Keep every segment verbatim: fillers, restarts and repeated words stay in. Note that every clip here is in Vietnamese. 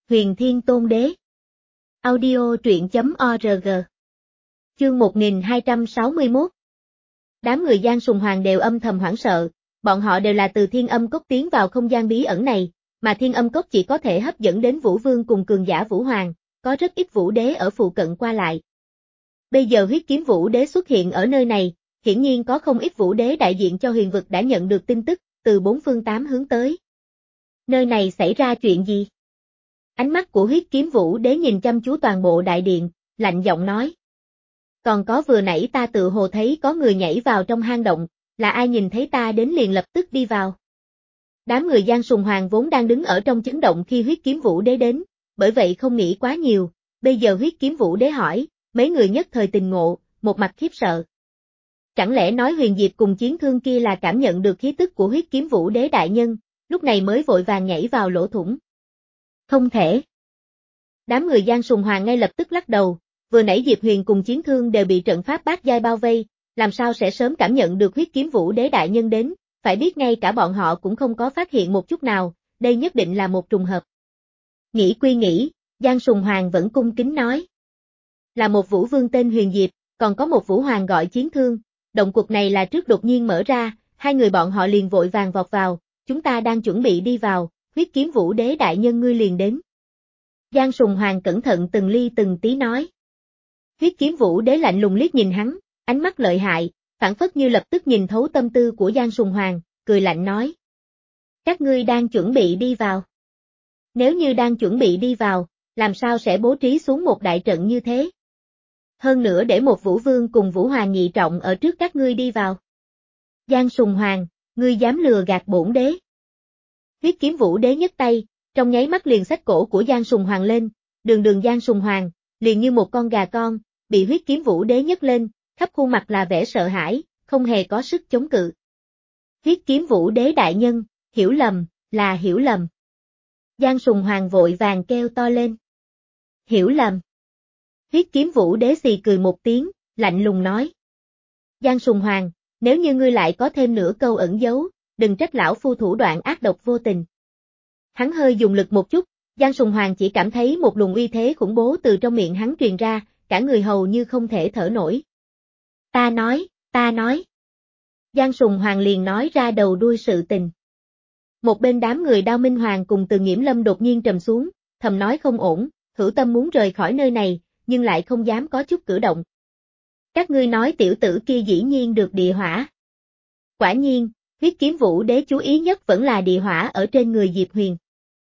Huyền Thiên Tôn Đế. Audio truyện chấm org. Chương một nghìn hai trăm sáu mươi mốt. Đám người Giang Sùng Hoàng đều âm thầm hoảng sợ, bọn họ đều là từ Thiên Âm Cốc tiến vào không gian bí ẩn này, mà Thiên Âm Cốc chỉ có thể hấp dẫn đến Vũ Vương cùng cường giả Vũ Hoàng, có rất ít Vũ Đế ở phụ cận qua lại. Bây giờ huyết kiếm Vũ Đế xuất hiện ở nơi này, hiển nhiên có không ít Vũ Đế đại diện cho huyền vực đã nhận được tin tức, từ bốn phương tám hướng tới. Nơi này xảy ra chuyện gì? Ánh mắt của huyết kiếm Vũ Đế nhìn chăm chú toàn bộ đại điện, lạnh giọng nói. Còn có vừa nãy ta tự hồ thấy có người nhảy vào trong hang động, là ai nhìn thấy ta đến liền lập tức đi vào. Đám người Giang Sùng Hoàng vốn đang đứng ở trong chấn động khi huyết kiếm Vũ Đế đến, bởi vậy không nghĩ quá nhiều, bây giờ huyết kiếm Vũ Đế hỏi, mấy người nhất thời tình ngộ, một mặt khiếp sợ. Chẳng lẽ nói Huyền Diệp cùng Chiến Thương kia là cảm nhận được khí tức của huyết kiếm Vũ Đế đại nhân, lúc này mới vội vàng nhảy vào lỗ thủng. Không thể. Đám người Giang Sùng Hoàng ngay lập tức lắc đầu, vừa nãy Diệp Huyền cùng Chiến Thương đều bị trận pháp bát giai bao vây, làm sao sẽ sớm cảm nhận được huyết kiếm Vũ Đế đại nhân đến, phải biết ngay cả bọn họ cũng không có phát hiện một chút nào, đây nhất định là một trùng hợp. Nghĩ quy nghĩ, Giang Sùng Hoàng vẫn cung kính nói. Là một Vũ Vương tên Huyền Diệp, còn có một Vũ Hoàng gọi Chiến Thương, động cuộc này là trước đột nhiên mở ra, hai người bọn họ liền vội vàng vọt vào, chúng ta đang chuẩn bị đi vào, huyết kiếm Vũ Đế đại nhân ngươi liền đến. Giang Sùng Hoàng cẩn thận từng ly từng tí nói. Huyết kiếm Vũ Đế lạnh lùng liếc nhìn hắn, ánh mắt lợi hại, phảng phất như lập tức nhìn thấu tâm tư của Giang Sùng Hoàng, cười lạnh nói. Các ngươi đang chuẩn bị đi vào. Nếu như đang chuẩn bị đi vào, làm sao sẽ bố trí xuống một đại trận như thế? Hơn nữa để một Vũ Vương cùng Vũ Hoàng nhị trọng ở trước các ngươi đi vào. Giang Sùng Hoàng, ngươi dám lừa gạt bổn đế. Huyết kiếm Vũ Đế nhấc tay, trong nháy mắt liền xách cổ của Giang Sùng Hoàng lên, đường đường Giang Sùng Hoàng, liền như một con gà con, bị huyết kiếm Vũ Đế nhấc lên, khắp khuôn mặt là vẻ sợ hãi, không hề có sức chống cự. Huyết kiếm Vũ Đế đại nhân, hiểu lầm, là hiểu lầm. Giang Sùng Hoàng vội vàng kêu to lên. Hiểu lầm. Huyết kiếm Vũ Đế xì cười một tiếng, lạnh lùng nói. Giang Sùng Hoàng, nếu như ngươi lại có thêm nửa câu ẩn giấu, đừng trách lão phu thủ đoạn ác độc vô tình. Hắn hơi dùng lực một chút, Giang Sùng Hoàng chỉ cảm thấy một luồng uy thế khủng bố từ trong miệng hắn truyền ra, cả người hầu như không thể thở nổi. Ta nói, ta nói. Giang Sùng Hoàng liền nói ra đầu đuôi sự tình. Một bên đám người Đao Minh Hoàng cùng Từ Nghiễm Lâm đột nhiên trầm xuống, thầm nói không ổn, hữu tâm muốn rời khỏi nơi này, nhưng lại không dám có chút cử động. Các ngươi nói tiểu tử kia dĩ nhiên được địa hỏa. Quả nhiên, huyết kiếm Vũ Đế chú ý nhất vẫn là địa hỏa ở trên người Diệp Huyền.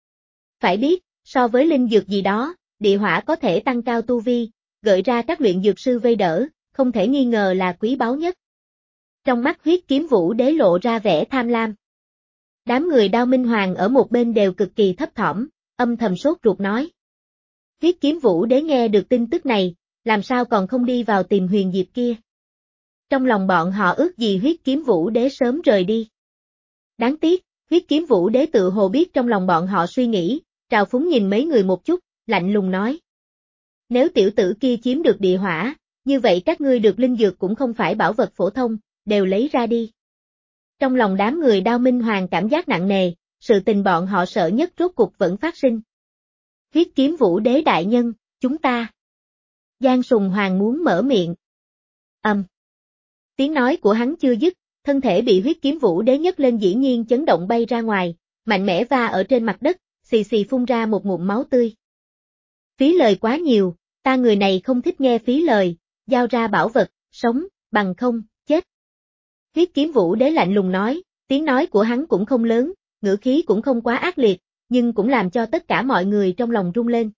Phải biết, so với linh dược gì đó, địa hỏa có thể tăng cao tu vi, gợi ra các luyện dược sư vây đỡ, không thể nghi ngờ là quý báu nhất. Trong mắt huyết kiếm Vũ Đế lộ ra vẻ tham lam. Đám người Đao Minh Hoàng ở một bên đều cực kỳ thấp thỏm, âm thầm sốt ruột nói. Huyết kiếm Vũ Đế nghe được tin tức này, làm sao còn không đi vào tìm Huyền Diệp kia. Trong lòng bọn họ ước gì huyết kiếm Vũ Đế sớm rời đi. Đáng tiếc, huyết kiếm Vũ Đế tự hồ biết trong lòng bọn họ suy nghĩ, trào phúng nhìn mấy người một chút, lạnh lùng nói. Nếu tiểu tử kia chiếm được địa hỏa, như vậy các ngươi được linh dược cũng không phải bảo vật phổ thông, đều lấy ra đi. Trong lòng đám người Đao Minh Hoàng cảm giác nặng nề, sự tình bọn họ sợ nhất rốt cục vẫn phát sinh. Huyết kiếm Vũ Đế đại nhân, chúng ta. Giang Sùng Hoàng muốn mở miệng. Âm. Um. Tiếng nói của hắn chưa dứt, thân thể bị huyết kiếm Vũ Đế nhấc lên dĩ nhiên chấn động bay ra ngoài, mạnh mẽ va ở trên mặt đất, xì xì phun ra một ngụm máu tươi. Phí lời quá nhiều, ta người này không thích nghe phí lời, giao ra bảo vật, sống, bằng không, chết. Huyết kiếm Vũ Đế lạnh lùng nói, tiếng nói của hắn cũng không lớn, ngữ khí cũng không quá ác liệt, nhưng cũng làm cho tất cả mọi người trong lòng rung lên.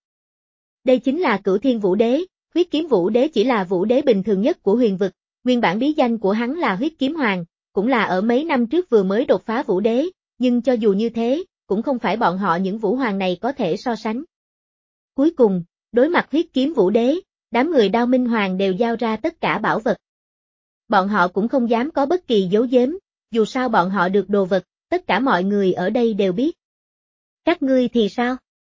Đây chính là Cửu Thiên Vũ Đế, huyết kiếm Vũ Đế chỉ là Vũ Đế bình thường nhất của huyền vực, nguyên bản bí danh của hắn là huyết kiếm hoàng, cũng là ở mấy năm trước vừa mới đột phá Vũ Đế, nhưng cho dù như thế, cũng không phải bọn họ những Vũ Hoàng này có thể so sánh. Cuối cùng, đối mặt huyết kiếm Vũ Đế, đám người Đao Minh Hoàng đều giao ra tất cả bảo vật. Bọn họ cũng không dám có bất kỳ giấu giếm, dù sao bọn họ được đồ vật, tất cả mọi người ở đây đều biết. Các ngươi thì sao?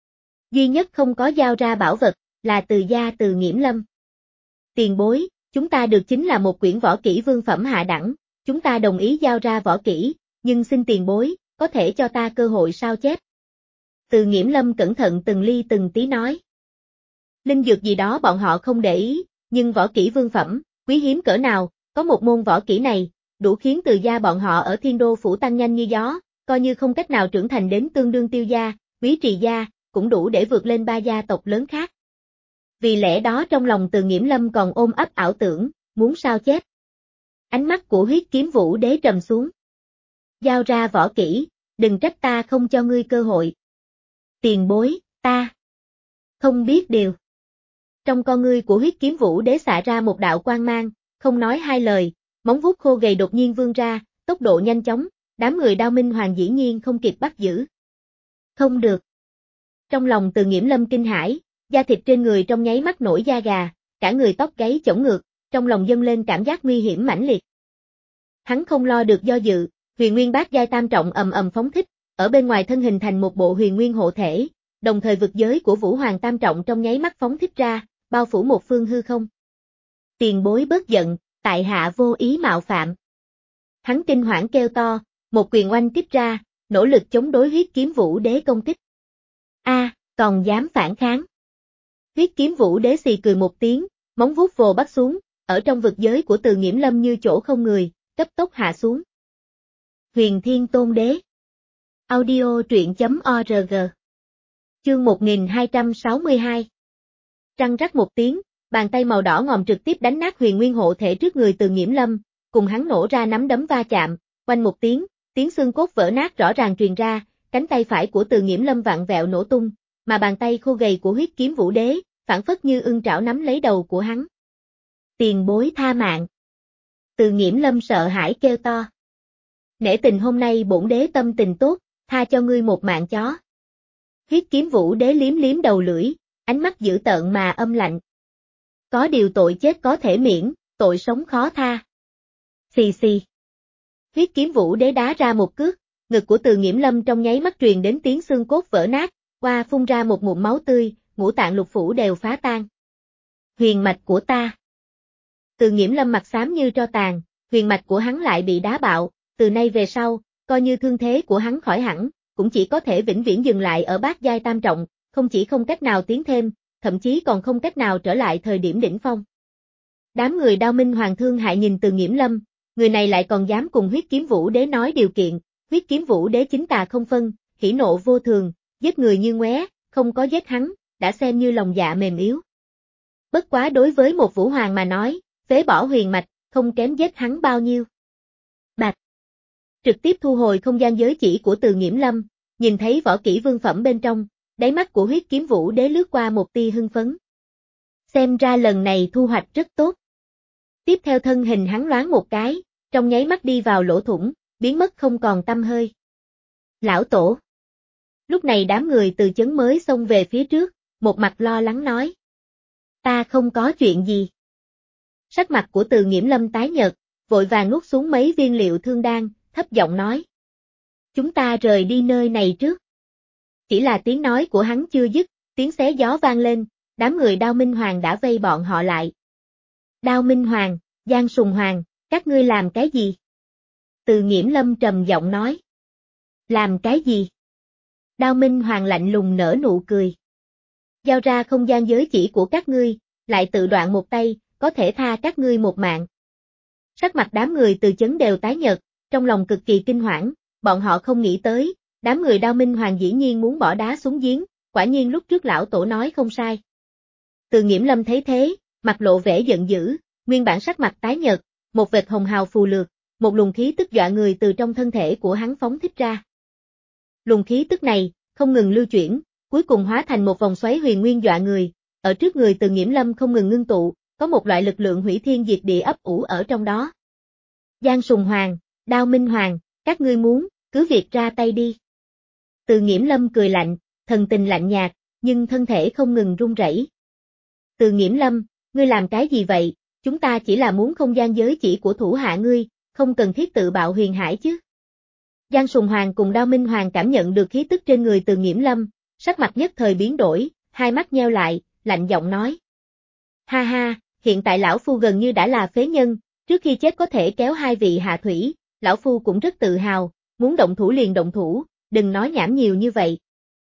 Duy nhất không có giao ra bảo vật, là Từ gia Từ Nghiễm Lâm. Tiền bối, chúng ta được chính là một quyển võ kỹ vương phẩm hạ đẳng, chúng ta đồng ý giao ra võ kỹ, nhưng xin tiền bối, có thể cho ta cơ hội sao chép. Từ Nghiễm Lâm cẩn thận từng ly từng tí nói. Linh dược gì đó bọn họ không để ý, nhưng võ kỹ vương phẩm, quý hiếm cỡ nào, có một môn võ kỹ này, đủ khiến từ gia bọn họ ở Thiên Đô phủ tăng nhanh như gió, coi như không cách nào trưởng thành đến tương đương Tiêu gia, Quý Trì gia, cũng đủ để vượt lên ba gia tộc lớn khác. Vì lẽ đó trong lòng Từ Nghiễm Lâm còn ôm ấp ảo tưởng, muốn sao chép. Ánh mắt của Huyết Kiếm Vũ Đế trầm xuống. Giao ra võ kỹ, đừng trách ta không cho ngươi cơ hội. Tiền bối, ta không biết điều. Trong con ngươi của Huyết Kiếm Vũ Đế xạ ra một đạo quang mang, không nói hai lời, móng vuốt khô gầy đột nhiên vươn ra, tốc độ nhanh chóng, đám người Đao Minh Hoàng dĩ nhiên không kịp bắt giữ. Không được. Trong lòng Từ Nghiễm Lâm kinh hãi, da thịt trên người trong nháy mắt nổi da gà, cả người tóc gáy chổng ngược, trong lòng dâng lên cảm giác nguy hiểm mãnh liệt. Hắn không lo được do dự, Huyền Nguyên Bát giai tam trọng ầm ầm phóng thích, ở bên ngoài thân hình thành một bộ huyền nguyên hộ thể, đồng thời vực giới của Vũ Hoàng tam trọng trong nháy mắt phóng thích ra, bao phủ một phương hư không. Tiền bối bớt giận, tại hạ vô ý mạo phạm. Hắn kinh hoảng kêu to, một quyền oanh kích ra, nỗ lực chống đối Huyết Kiếm Vũ Đế công kích. A, à, còn dám phản kháng. Huyết Kiếm Vũ Đế xì cười một tiếng, móng vuốt vồ bắt xuống, ở trong vực giới của Từ Nghiễm Lâm như chỗ không người, cấp tốc hạ xuống. Huyền Thiên Tôn Đế. Audio truyện chấm org. Chương một nghìn hai trăm sáu mươi hai. Răng rắc một tiếng, bàn tay màu đỏ ngòm trực tiếp đánh nát huyền nguyên hộ thể trước người Từ Nghiễm Lâm, cùng hắn nổ ra nắm đấm va chạm, quanh một tiếng, tiếng xương cốt vỡ nát rõ ràng truyền ra, cánh tay phải của Từ Nghiễm Lâm vặn vẹo nổ tung, mà bàn tay khô gầy của Huyết Kiếm Vũ Đế, phản phất như ưng trảo nắm lấy đầu của hắn. Tiền bối tha mạng. Từ Nghiễm Lâm sợ hãi kêu to. Nể tình hôm nay bổn đế tâm tình tốt, tha cho ngươi một mạng chó. Huyết Kiếm Vũ Đế liếm liếm đầu lưỡi, ánh mắt dữ tợn mà âm lạnh. Có điều tội chết có thể miễn, tội sống khó tha. Xì xì. Huyết Kiếm Vũ Đế đá ra một cước, ngực của Từ Nghiễm Lâm trong nháy mắt truyền đến tiếng xương cốt vỡ nát, qua phun ra một ngụm máu tươi, ngũ tạng lục phủ đều phá tan. Huyền mạch của ta. Từ Nghiễm Lâm mặt xám như tro tàn, huyền mạch của hắn lại bị đá bạo, từ nay về sau, coi như thương thế của hắn khỏi hẳn, cũng chỉ có thể vĩnh viễn dừng lại ở bát giai tam trọng, không chỉ không cách nào tiến thêm, thậm chí còn không cách nào trở lại thời điểm đỉnh phong. Đám người Đao Minh Hoàng thương hại nhìn Từ Nghiễm Lâm, người này lại còn dám cùng Huyết Kiếm Vũ Đế nói điều kiện, Huyết Kiếm Vũ Đế chính tà không phân, hỉ nộ vô thường, giết người như ngoé, không có giết hắn, đã xem như lòng dạ mềm yếu. Bất quá đối với một Vũ Hoàng mà nói, phế bỏ huyền mạch, không kém giết hắn bao nhiêu. Bạch. Trực tiếp thu hồi không gian giới chỉ của Từ Nghiễm Lâm, nhìn thấy võ kỹ vương phẩm bên trong, đáy mắt của Huyết Kiếm Vũ Đế lướt qua một tia hưng phấn. Xem ra lần này thu hoạch rất tốt. Tiếp theo thân hình hắn loáng một cái, trong nháy mắt đi vào lỗ thủng, biến mất không còn tăm hơi. Lão Tổ. Lúc này đám người từ chấn mới xông về phía trước, một mặt lo lắng nói. Ta không có chuyện gì. Sắc mặt của Từ Nghiễm Lâm tái nhợt, vội vàng nuốt xuống mấy viên liệu thương đan, thấp giọng nói. Chúng ta rời đi nơi này trước. Chỉ là tiếng nói của hắn chưa dứt, tiếng xé gió vang lên, đám người Đao Minh Hoàng đã vây bọn họ lại. Đao Minh Hoàng, Giang Sùng Hoàng, các ngươi làm cái gì? Từ Nghiễm Lâm trầm giọng nói. Làm cái gì? Đao Minh Hoàng lạnh lùng nở nụ cười. Giao ra không gian giới chỉ của các ngươi, lại tự đoạn một tay, có thể tha các ngươi một mạng. Sắc mặt đám người từ chấn đều tái nhợt, trong lòng cực kỳ kinh hoảng, bọn họ không nghĩ tới, đám người Đao Minh Hoàng dĩ nhiên muốn bỏ đá xuống giếng, quả nhiên lúc trước lão tổ nói không sai. Từ Nghiễm Lâm thấy thế, mặt lộ vẻ giận dữ, nguyên bản sắc mặt tái nhợt, một vệt hồng hào phù lược, một luồng khí tức dọa người từ trong thân thể của hắn phóng thích ra. Luồng khí tức này, không ngừng lưu chuyển, cuối cùng hóa thành một vòng xoáy huyền nguyên dọa người, ở trước người Từ Nghiễm Lâm không ngừng ngưng tụ, có một loại lực lượng hủy thiên diệt địa ấp ủ ở trong đó. Giang Sùng Hoàng, Đao Minh Hoàng, các ngươi muốn, cứ việc ra tay đi. Từ Nghiễm Lâm cười lạnh, thần tình lạnh nhạt, nhưng thân thể không ngừng run rẩy. Từ Nghiễm Lâm, ngươi làm cái gì vậy, chúng ta chỉ là muốn không gian giới chỉ của thủ hạ ngươi, không cần thiết tự bạo huyền hải chứ. Giang Sùng Hoàng cùng Đao Minh Hoàng cảm nhận được khí tức trên người Từ Nghiễm Lâm, sắc mặt nhất thời biến đổi, hai mắt nheo lại, lạnh giọng nói. Ha ha, hiện tại lão phu gần như đã là phế nhân, trước khi chết có thể kéo hai vị hạ thủy, lão phu cũng rất tự hào, muốn động thủ liền động thủ, đừng nói nhảm nhiều như vậy.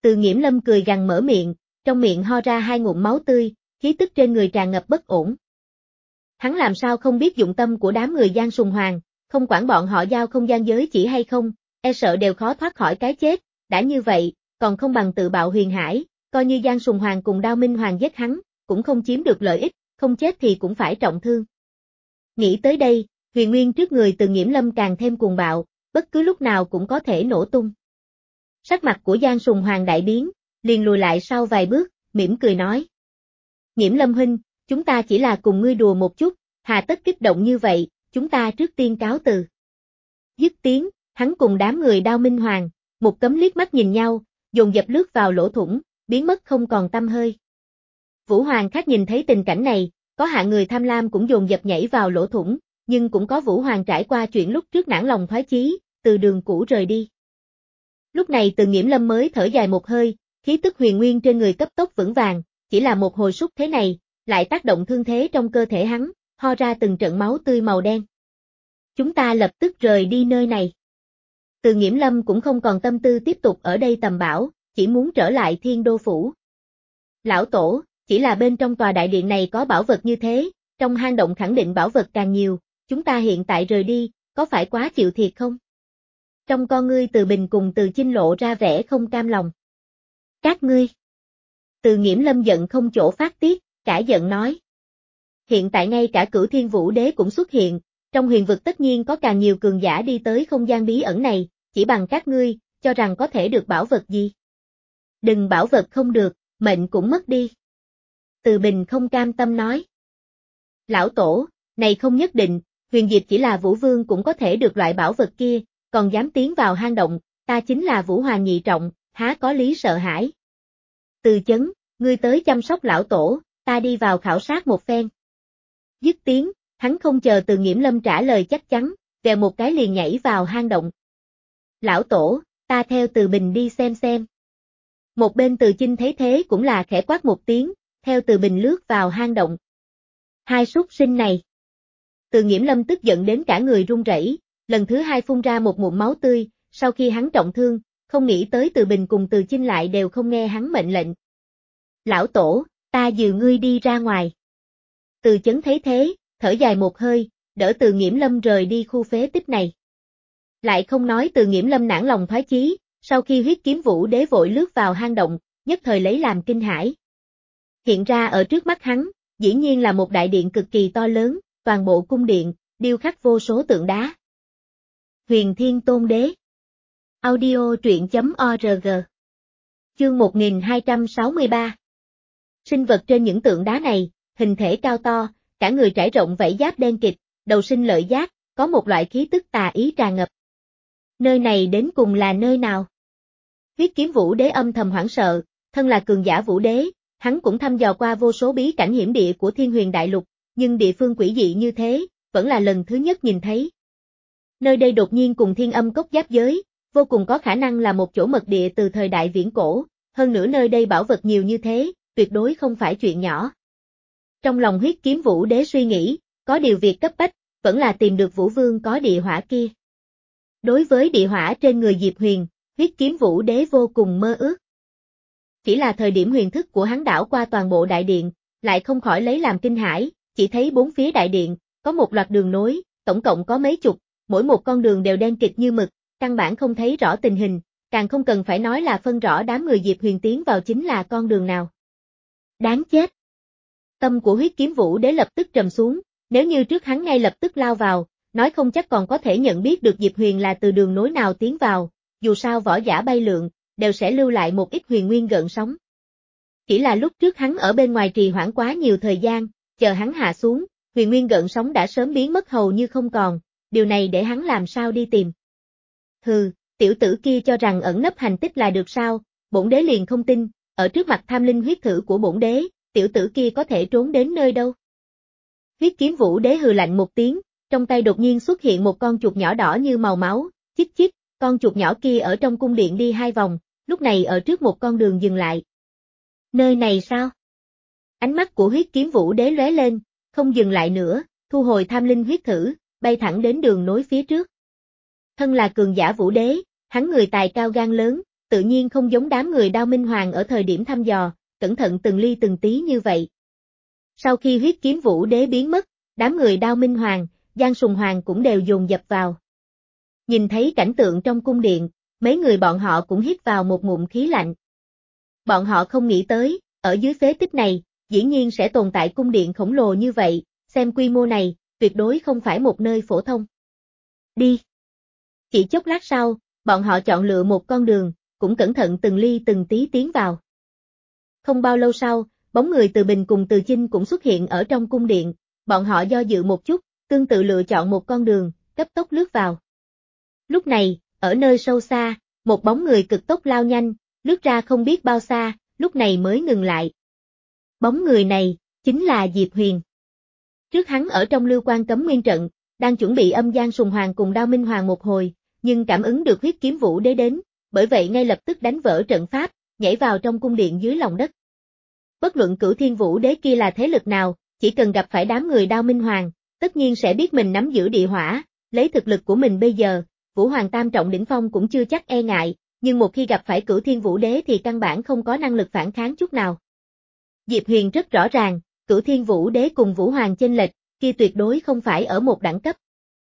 Từ Nghiễm Lâm cười gằn mở miệng, trong miệng ho ra hai ngụm máu tươi, khí tức trên người tràn ngập bất ổn. Hắn làm sao không biết dụng tâm của đám người Giang Sùng Hoàng, không quản bọn họ giao không gian giới chỉ hay không, e sợ đều khó thoát khỏi cái chết, đã như vậy, còn không bằng tự bạo huyền hải, coi như Giang Sùng Hoàng cùng Đao Minh Hoàng giết hắn, cũng không chiếm được lợi ích, không chết thì cũng phải trọng thương. Nghĩ tới đây, huyền nguyên trước người Từ Nghiễm Lâm càng thêm cuồng bạo, bất cứ lúc nào cũng có thể nổ tung. Sắc mặt của Giang Sùng Hoàng đại biến, liền lùi lại sau vài bước, mỉm cười nói. Nghiễm Lâm huynh, chúng ta chỉ là cùng ngươi đùa một chút, hà tất kích động như vậy, chúng ta trước tiên cáo từ. Dứt tiếng, hắn cùng đám người Đao Minh Hoàng, một tấm liếc mắt nhìn nhau, dồn dập lướt vào lỗ thủng, biến mất không còn tăm hơi. Vũ Hoàng khác nhìn thấy tình cảnh này, có hạ người tham lam cũng dồn dập nhảy vào lỗ thủng, nhưng cũng có Vũ Hoàng trải qua chuyện lúc trước nản lòng thoái chí, từ đường cũ rời đi. Lúc này Từ Nghiễm Lâm mới thở dài một hơi, khí tức huyền nguyên trên người cấp tốc vững vàng, chỉ là một hồi xúc thế này, lại tác động thương thế trong cơ thể hắn, ho ra từng trận máu tươi màu đen. Chúng ta lập tức rời đi nơi này. Từ Nghiễm Lâm cũng không còn tâm tư tiếp tục ở đây tầm bảo, chỉ muốn trở lại Thiên Đô Phủ. Lão Tổ, chỉ là bên trong tòa đại điện này có bảo vật như thế, trong hang động khẳng định bảo vật càng nhiều, chúng ta hiện tại rời đi, có phải quá chịu thiệt không? Trong con ngươi Từ Bình cùng Từ Chinh lộ ra vẻ không cam lòng. Các ngươi. Từ Nghiễm Lâm giận không chỗ phát tiết, cả giận nói. Hiện tại ngay cả Cửu Thiên Vũ Đế cũng xuất hiện, trong huyền vực tất nhiên có càng nhiều cường giả đi tới không gian bí ẩn này, chỉ bằng các ngươi, cho rằng có thể được bảo vật gì. Đừng bảo vật không được, mệnh cũng mất đi. Từ Bình không cam tâm nói. Lão Tổ, này không nhất định, huyền diệp chỉ là Vũ Vương cũng có thể được loại bảo vật kia, còn dám tiến vào hang động, ta chính là Vũ Hoàng nhị trọng, há có lý sợ hãi. Từ Chấn, ngươi tới chăm sóc lão tổ, ta đi vào khảo sát một phen. Dứt tiếng, hắn không chờ Từ Nghiễm Lâm trả lời chắc chắn, vèo một cái liền nhảy vào hang động. Lão tổ, ta theo Từ Bình đi xem xem. Một bên Từ Chinh thấy thế cũng là khẽ quát một tiếng, theo Từ Bình lướt vào hang động. Hai súc sinh này. Từ Nghiễm Lâm tức giận đến cả người run rẩy, lần thứ hai phun ra một ngụm máu tươi, sau khi hắn trọng thương, không nghĩ tới Từ Bình cùng Từ Chinh lại đều không nghe hắn mệnh lệnh. Lão tổ, ta dìu ngươi đi ra ngoài. Từ Chấn thấy thế, thở dài một hơi, đỡ Từ Nghiễm Lâm rời đi khu phế tích này. Lại không nói Từ Nghiễm Lâm nản lòng thoái chí, sau khi huyết kiếm Vũ Đế vội lướt vào hang động, nhất thời lấy làm kinh hãi. Hiện ra ở trước mắt hắn, dĩ nhiên là một đại điện cực kỳ to lớn, toàn bộ cung điện, điêu khắc vô số tượng đá. Huyền Thiên Tôn Đế. Audio truyện chấm org. Chương một nghìn hai trăm sáu mươi ba. Sinh vật trên những tượng đá này, hình thể cao to, cả người trải rộng vảy giáp đen kịt, đầu sinh lợi giác, có một loại khí tức tà ý tràn ngập. Nơi này đến cùng là nơi nào? Huyết kiếm Vũ Đế âm thầm hoảng sợ, thân là cường giả Vũ Đế, hắn cũng thăm dò qua vô số bí cảnh hiểm địa của Thiên Huyền Đại Lục, nhưng địa phương quỷ dị như thế, vẫn là lần thứ nhất nhìn thấy. Nơi đây đột nhiên cùng Thiên Âm Cốc giáp giới, vô cùng có khả năng là một chỗ mật địa từ thời đại viễn cổ, hơn nữa nơi đây bảo vật nhiều như thế, tuyệt đối không phải chuyện nhỏ. Trong lòng huyết kiếm Vũ Đế suy nghĩ, có điều việc cấp bách, vẫn là tìm được Vũ Vương có địa hỏa kia. Đối với địa hỏa trên người Diệp Huyền, huyết kiếm Vũ Đế vô cùng mơ ước. Chỉ là thời điểm huyền thức của hắn đảo qua toàn bộ đại điện, lại không khỏi lấy làm kinh hãi, chỉ thấy bốn phía đại điện, có một loạt đường nối, tổng cộng có mấy chục, mỗi một con đường đều đen kịt như mực, căn bản không thấy rõ tình hình, càng không cần phải nói là phân rõ đám người Diệp Huyền tiến vào chính là con đường nào. Đáng chết! Tâm của huyết kiếm Vũ Đế lập tức trầm xuống, nếu như trước hắn ngay lập tức lao vào, nói không chắc còn có thể nhận biết được Diệp Huyền là từ đường nối nào tiến vào, dù sao võ giả bay lượn, đều sẽ lưu lại một ít huyền nguyên gợn sóng. Chỉ là lúc trước hắn ở bên ngoài trì hoãn quá nhiều thời gian, chờ hắn hạ xuống, huyền nguyên gợn sóng đã sớm biến mất hầu như không còn, điều này để hắn làm sao đi tìm. Hừ, tiểu tử kia cho rằng ẩn nấp hành tích là được sao, bổn đế liền không tin, ở trước mặt tham linh huyết thử của bổn đế, tiểu tử kia có thể trốn đến nơi đâu. Huyết kiếm Vũ Đế hừ lạnh một tiếng, trong tay đột nhiên xuất hiện một con chuột nhỏ đỏ như màu máu, chích chích, con chuột nhỏ kia ở trong cung điện đi hai vòng, lúc này ở trước một con đường dừng lại. Nơi này sao? Ánh mắt của huyết kiếm Vũ Đế lóe lên, không dừng lại nữa, thu hồi tham linh huyết thử, bay thẳng đến đường nối phía trước. Thân là cường giả Vũ Đế, hắn người tài cao gan lớn, tự nhiên không giống đám người Đao Minh Hoàng ở thời điểm thăm dò, cẩn thận từng ly từng tí như vậy. Sau khi huyết kiếm vũ đế biến mất, đám người Đao Minh Hoàng, Giang Sùng Hoàng cũng đều dồn dập vào. Nhìn thấy cảnh tượng trong cung điện, mấy người bọn họ cũng hít vào một ngụm khí lạnh. Bọn họ không nghĩ tới, ở dưới phế tích này, dĩ nhiên sẽ tồn tại cung điện khổng lồ như vậy, xem quy mô này, tuyệt đối không phải một nơi phổ thông. Đi! Chỉ chốc lát sau, bọn họ chọn lựa một con đường, cũng cẩn thận từng ly từng tí tiến vào. Không bao lâu sau, bóng người Từ Bình cùng Từ Chinh cũng xuất hiện ở trong cung điện, bọn họ do dự một chút, tương tự lựa chọn một con đường, cấp tốc lướt vào. Lúc này, ở nơi sâu xa, một bóng người cực tốc lao nhanh, lướt ra không biết bao xa, lúc này mới ngừng lại. Bóng người này, chính là Diệp Huyền. Trước hắn ở trong Lưu Quan Cấm Nguyên trận, đang chuẩn bị âm Giang Sùng Hoàng cùng Đao Minh Hoàng một hồi, nhưng cảm ứng được huyết kiếm vũ đế đến, bởi vậy ngay lập tức đánh vỡ trận pháp, nhảy vào trong cung điện dưới lòng đất. Bất luận Cửu Thiên Vũ đế kia là thế lực nào, chỉ cần gặp phải đám người Đao Minh Hoàng, tất nhiên sẽ biết mình nắm giữ địa hỏa, lấy thực lực của mình bây giờ, Vũ Hoàng tam trọng đỉnh phong cũng chưa chắc e ngại, nhưng một khi gặp phải Cửu Thiên Vũ đế thì căn bản không có năng lực phản kháng chút nào. Diệp Huyền rất rõ ràng, Cửu Thiên Vũ đế cùng Vũ Hoàng chênh lệch, kia tuyệt đối không phải ở một đẳng cấp.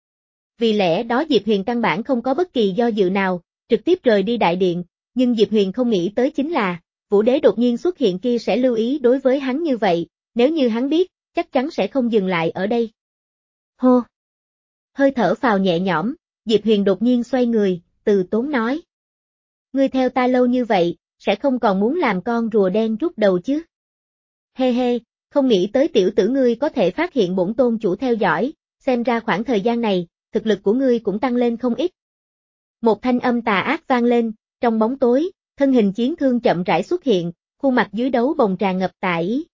Vì lẽ đó Diệp Huyền căn bản không có bất kỳ do dự nào, trực tiếp rời đi đại điện, nhưng Diệp Huyền không nghĩ tới chính là, Vũ đế đột nhiên xuất hiện kia sẽ lưu ý đối với hắn như vậy, nếu như hắn biết, chắc chắn sẽ không dừng lại ở đây. Hô! Hơi thở phào nhẹ nhõm, Diệp Huyền đột nhiên xoay người, từ tốn nói. Ngươi theo ta lâu như vậy, sẽ không còn muốn làm con rùa đen rút đầu chứ? Hê hê, không nghĩ tới tiểu tử ngươi có thể phát hiện bổn tôn chủ theo dõi, xem ra khoảng thời gian này, thực lực của ngươi cũng tăng lên không ít. Một thanh âm tà ác vang lên, trong bóng tối, thân hình Chiến Thương chậm rãi xuất hiện, khuôn mặt dưới đấu bồng tràn ngập tà ý.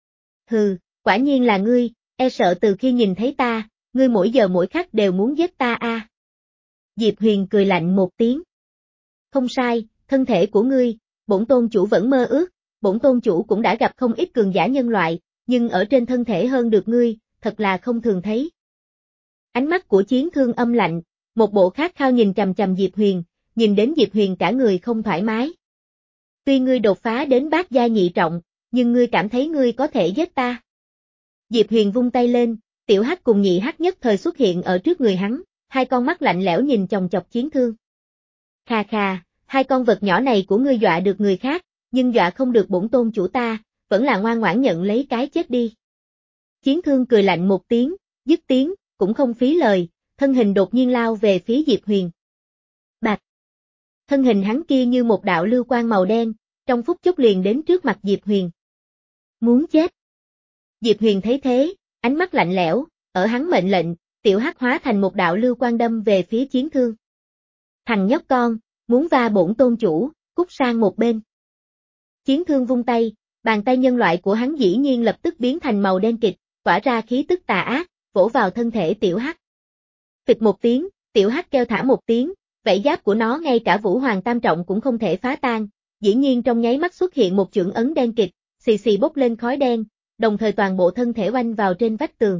Hừ, quả nhiên là ngươi, e sợ từ khi nhìn thấy ta, ngươi mỗi giờ mỗi khắc đều muốn giết ta a. À. Diệp Huyền cười lạnh một tiếng. Không sai, thân thể của ngươi, bổn tôn chủ vẫn mơ ước, bổn tôn chủ cũng đã gặp không ít cường giả nhân loại, nhưng ở trên thân thể hơn được ngươi, thật là không thường thấy. Ánh mắt của Chiến Thương âm lạnh, một bộ khát khao nhìn chằm chằm Diệp Huyền, nhìn đến Diệp Huyền cả người không thoải mái. Tuy ngươi đột phá đến bát gia nhị trọng, nhưng ngươi cảm thấy ngươi có thể giết ta. Diệp Huyền vung tay lên, tiểu hắc cùng nhị hắc nhất thời xuất hiện ở trước người hắn, hai con mắt lạnh lẽo nhìn chòng chọc Chiến Thương. Khà khà, hai con vật nhỏ này của ngươi dọa được người khác, nhưng dọa không được bổn tôn chủ ta, vẫn là ngoan ngoãn nhận lấy cái chết đi. Chiến Thương cười lạnh một tiếng, dứt tiếng, cũng không phí lời, thân hình đột nhiên lao về phía Diệp Huyền. Bạch! Thân hình hắn kia như một đạo lưu quang màu đen, trong phút chốc liền đến trước mặt Diệp Huyền. Muốn chết! Diệp Huyền thấy thế, ánh mắt lạnh lẽo, ở hắn mệnh lệnh, tiểu hắc hóa thành một đạo lưu quang đâm về phía Chiến Thương. Thằng nhóc con, muốn va bổn tôn chủ, cút sang một bên. Chiến Thương vung tay, bàn tay nhân loại của hắn dĩ nhiên lập tức biến thành màu đen kịch, tỏa ra khí tức tà ác, vỗ vào thân thể tiểu hắc. Phịch một tiếng, tiểu hắc kêu thả một tiếng, vảy giáp của nó ngay cả Vũ Hoàng tam trọng cũng không thể phá tan, dĩ nhiên trong nháy mắt xuất hiện một chưởng ấn đen kịch, xì xì bốc lên khói đen, đồng thời toàn bộ thân thể oanh vào trên vách tường.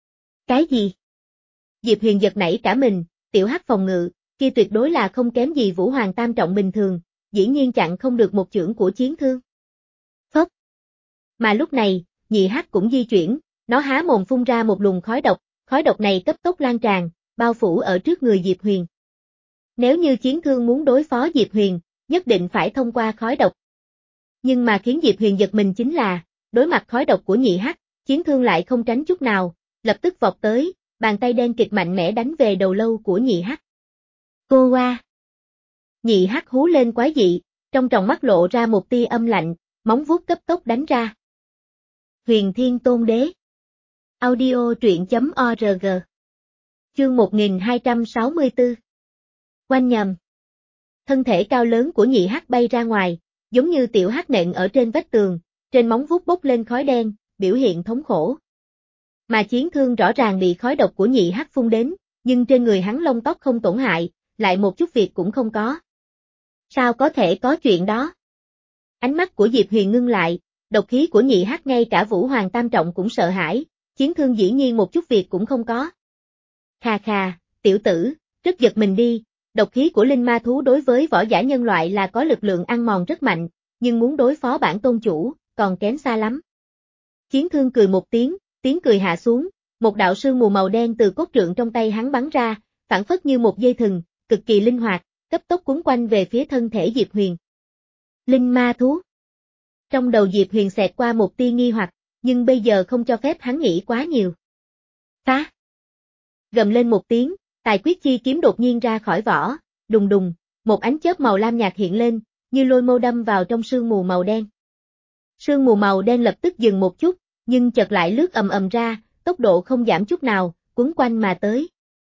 Cái gì? Diệp Huyền giật nảy cả mình, tiểu hắc phòng ngự, kia tuyệt đối là không kém gì Vũ Hoàng tam trọng bình thường, dĩ nhiên chặn không được một chưởng của Chiến Thương. Phốc. Mà lúc này, nhị hắc cũng di chuyển, nó há mồm phun ra một luồng khói độc, khói độc này cấp tốc lan tràn, bao phủ ở trước người Diệp Huyền. Nếu như Chiến Thương muốn đối phó Diệp Huyền, nhất định phải thông qua khói độc. Nhưng mà khiến Diệp Huyền giật mình chính là, đối mặt khói độc của nhị hắc, Chiến Thương lại không tránh chút nào, lập tức vọt tới, bàn tay đen kịch mạnh mẽ đánh về đầu lâu của nhị hắc. Cô qua! Nhị hắc hú lên quái dị, trong tròng mắt lộ ra một tia âm lạnh, móng vuốt cấp tốc đánh ra. Huyền Thiên Tôn Đế. Audio truyện chấm org. Chương một nghìn hai trăm sáu mươi tư. Oanh nhầm. Thân thể cao lớn của nhị hắc bay ra ngoài, giống như tiểu hắc nện ở trên vách tường, trên móng vuốt bốc lên khói đen, biểu hiện thống khổ. Mà Chiến Thương rõ ràng bị khói độc của nhị hắc phun đến, nhưng trên người hắn lông tóc không tổn hại, lại một chút việc cũng không có. Sao có thể có chuyện đó? Ánh mắt của Diệp Huyền ngưng lại, độc khí của nhị hắc ngay cả Vũ Hoàng tam trọng cũng sợ hãi, Chiến Thương dĩ nhiên một chút việc cũng không có. Khà khà, tiểu tử, rất giật mình đi, độc khí của linh ma thú đối với võ giả nhân loại là có lực lượng ăn mòn rất mạnh, nhưng muốn đối phó bản tôn chủ, còn kém xa lắm. Chiến Thương cười một tiếng, tiếng cười hạ xuống, một đạo sương mù màu đen từ cốt trượng trong tay hắn bắn ra, phản phất như một dây thừng, cực kỳ linh hoạt, cấp tốc cuốn quanh về phía thân thể Diệp Huyền. Linh ma thú. Trong đầu Diệp Huyền xẹt qua một tia nghi hoặc, nhưng bây giờ không cho phép hắn nghĩ quá nhiều. Phá! Gầm lên một tiếng, tài quyết chi kiếm đột nhiên ra khỏi vỏ, đùng đùng, một ánh chớp màu lam nhạt hiện lên, như lôi mâu đâm vào trong sương mù màu đen. Sương mù màu đen lập tức dừng một chút, nhưng chợt lại lướt ầm ầm ra, tốc độ không giảm chút nào, cuốn quanh mà tới.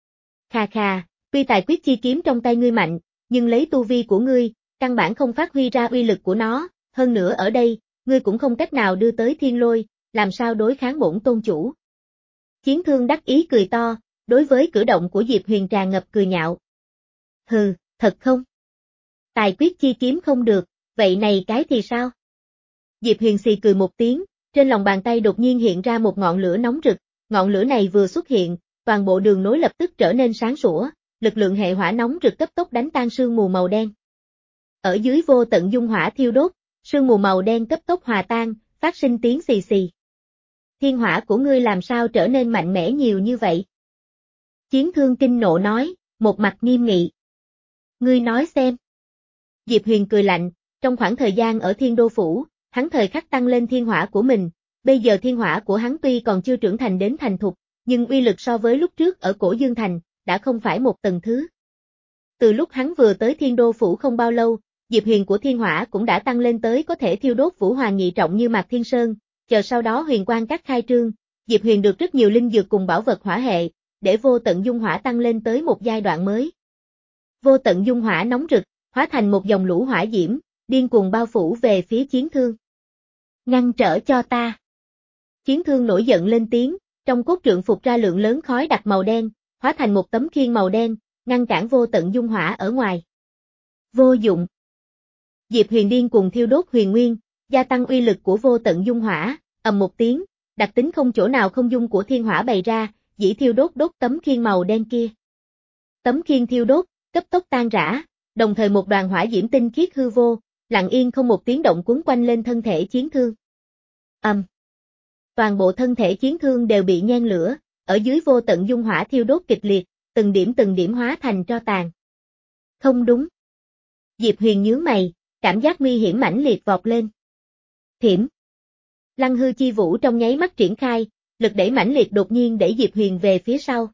Khà khà, tuy tài quyết chi kiếm trong tay ngươi mạnh, nhưng lấy tu vi của ngươi, căn bản không phát huy ra uy lực của nó, hơn nữa ở đây, ngươi cũng không cách nào đưa tới thiên lôi, làm sao đối kháng bổn tôn chủ. Chiến Thương đắc ý cười to, đối với cử động của Diệp Huyền tràn ngập cười nhạo. Hừ, thật không? Tài quyết chi kiếm không được, vậy này cái thì sao? Diệp Huyền xì cười một tiếng, trên lòng bàn tay đột nhiên hiện ra một ngọn lửa nóng rực, ngọn lửa này vừa xuất hiện, toàn bộ đường nối lập tức trở nên sáng sủa, lực lượng hệ hỏa nóng rực cấp tốc đánh tan sương mù màu đen. Ở dưới vô tận dung hỏa thiêu đốt, sương mù màu đen cấp tốc hòa tan, phát sinh tiếng xì xì. Thiên hỏa của ngươi làm sao trở nên mạnh mẽ nhiều như vậy? Chiến Thương kinh nộ nói, một mặt nghiêm nghị. Ngươi nói xem. Diệp Huyền cười lạnh, trong khoảng thời gian ở Thiên Đô Phủ, hắn thời khắc tăng lên thiên hỏa của mình, bây giờ thiên hỏa của hắn tuy còn chưa trưởng thành đến thành thục, nhưng uy lực so với lúc trước ở Cổ Dương Thành, đã không phải một tầng thứ. Từ lúc hắn vừa tới Thiên Đô Phủ không bao lâu, Diệp Huyền của thiên hỏa cũng đã tăng lên tới có thể thiêu đốt Vũ Hoàng nhị trọng như Mạc Thiên Sơn, chờ sau đó huyền quang các khai trương, Diệp Huyền được rất nhiều linh dược cùng bảo vật hỏa hệ, để vô tận dung hỏa tăng lên tới một giai đoạn mới. Vô tận dung hỏa nóng rực, hóa thành một dòng lũ hỏa diễm, điên cuồng bao phủ về phía Chiến Thương. Ngăn trở cho ta. Chiến Thương nổi giận lên tiếng, trong cốt trượng phục ra lượng lớn khói đặc màu đen, hóa thành một tấm khiên màu đen, ngăn cản vô tận dung hỏa ở ngoài. Vô dụng. Diệp Huyền điên cuồng thiêu đốt huyền nguyên, gia tăng uy lực của vô tận dung hỏa, ầm một tiếng, đặc tính không chỗ nào không dung của thiên hỏa bày ra, dĩ thiêu đốt đốt tấm khiên màu đen kia. Tấm khiên thiêu đốt, cấp tốc tan rã, đồng thời một đoàn hỏa diễm tinh khiết hư vô, lặng yên không một tiếng động cuốn quanh lên thân thể Chiến Thương. Ầm. Um. Toàn bộ thân thể Chiến Thương đều bị nhen lửa, ở dưới vô tận dung hỏa thiêu đốt kịch liệt, từng điểm từng điểm hóa thành tro tàn. Không đúng. Diệp Huyền nhướng mày, cảm giác nguy hiểm mãnh liệt vọt lên. Thiểm. Lăng hư chi vũ trong nháy mắt triển khai, lực đẩy mãnh liệt đột nhiên đẩy Diệp Huyền về phía sau.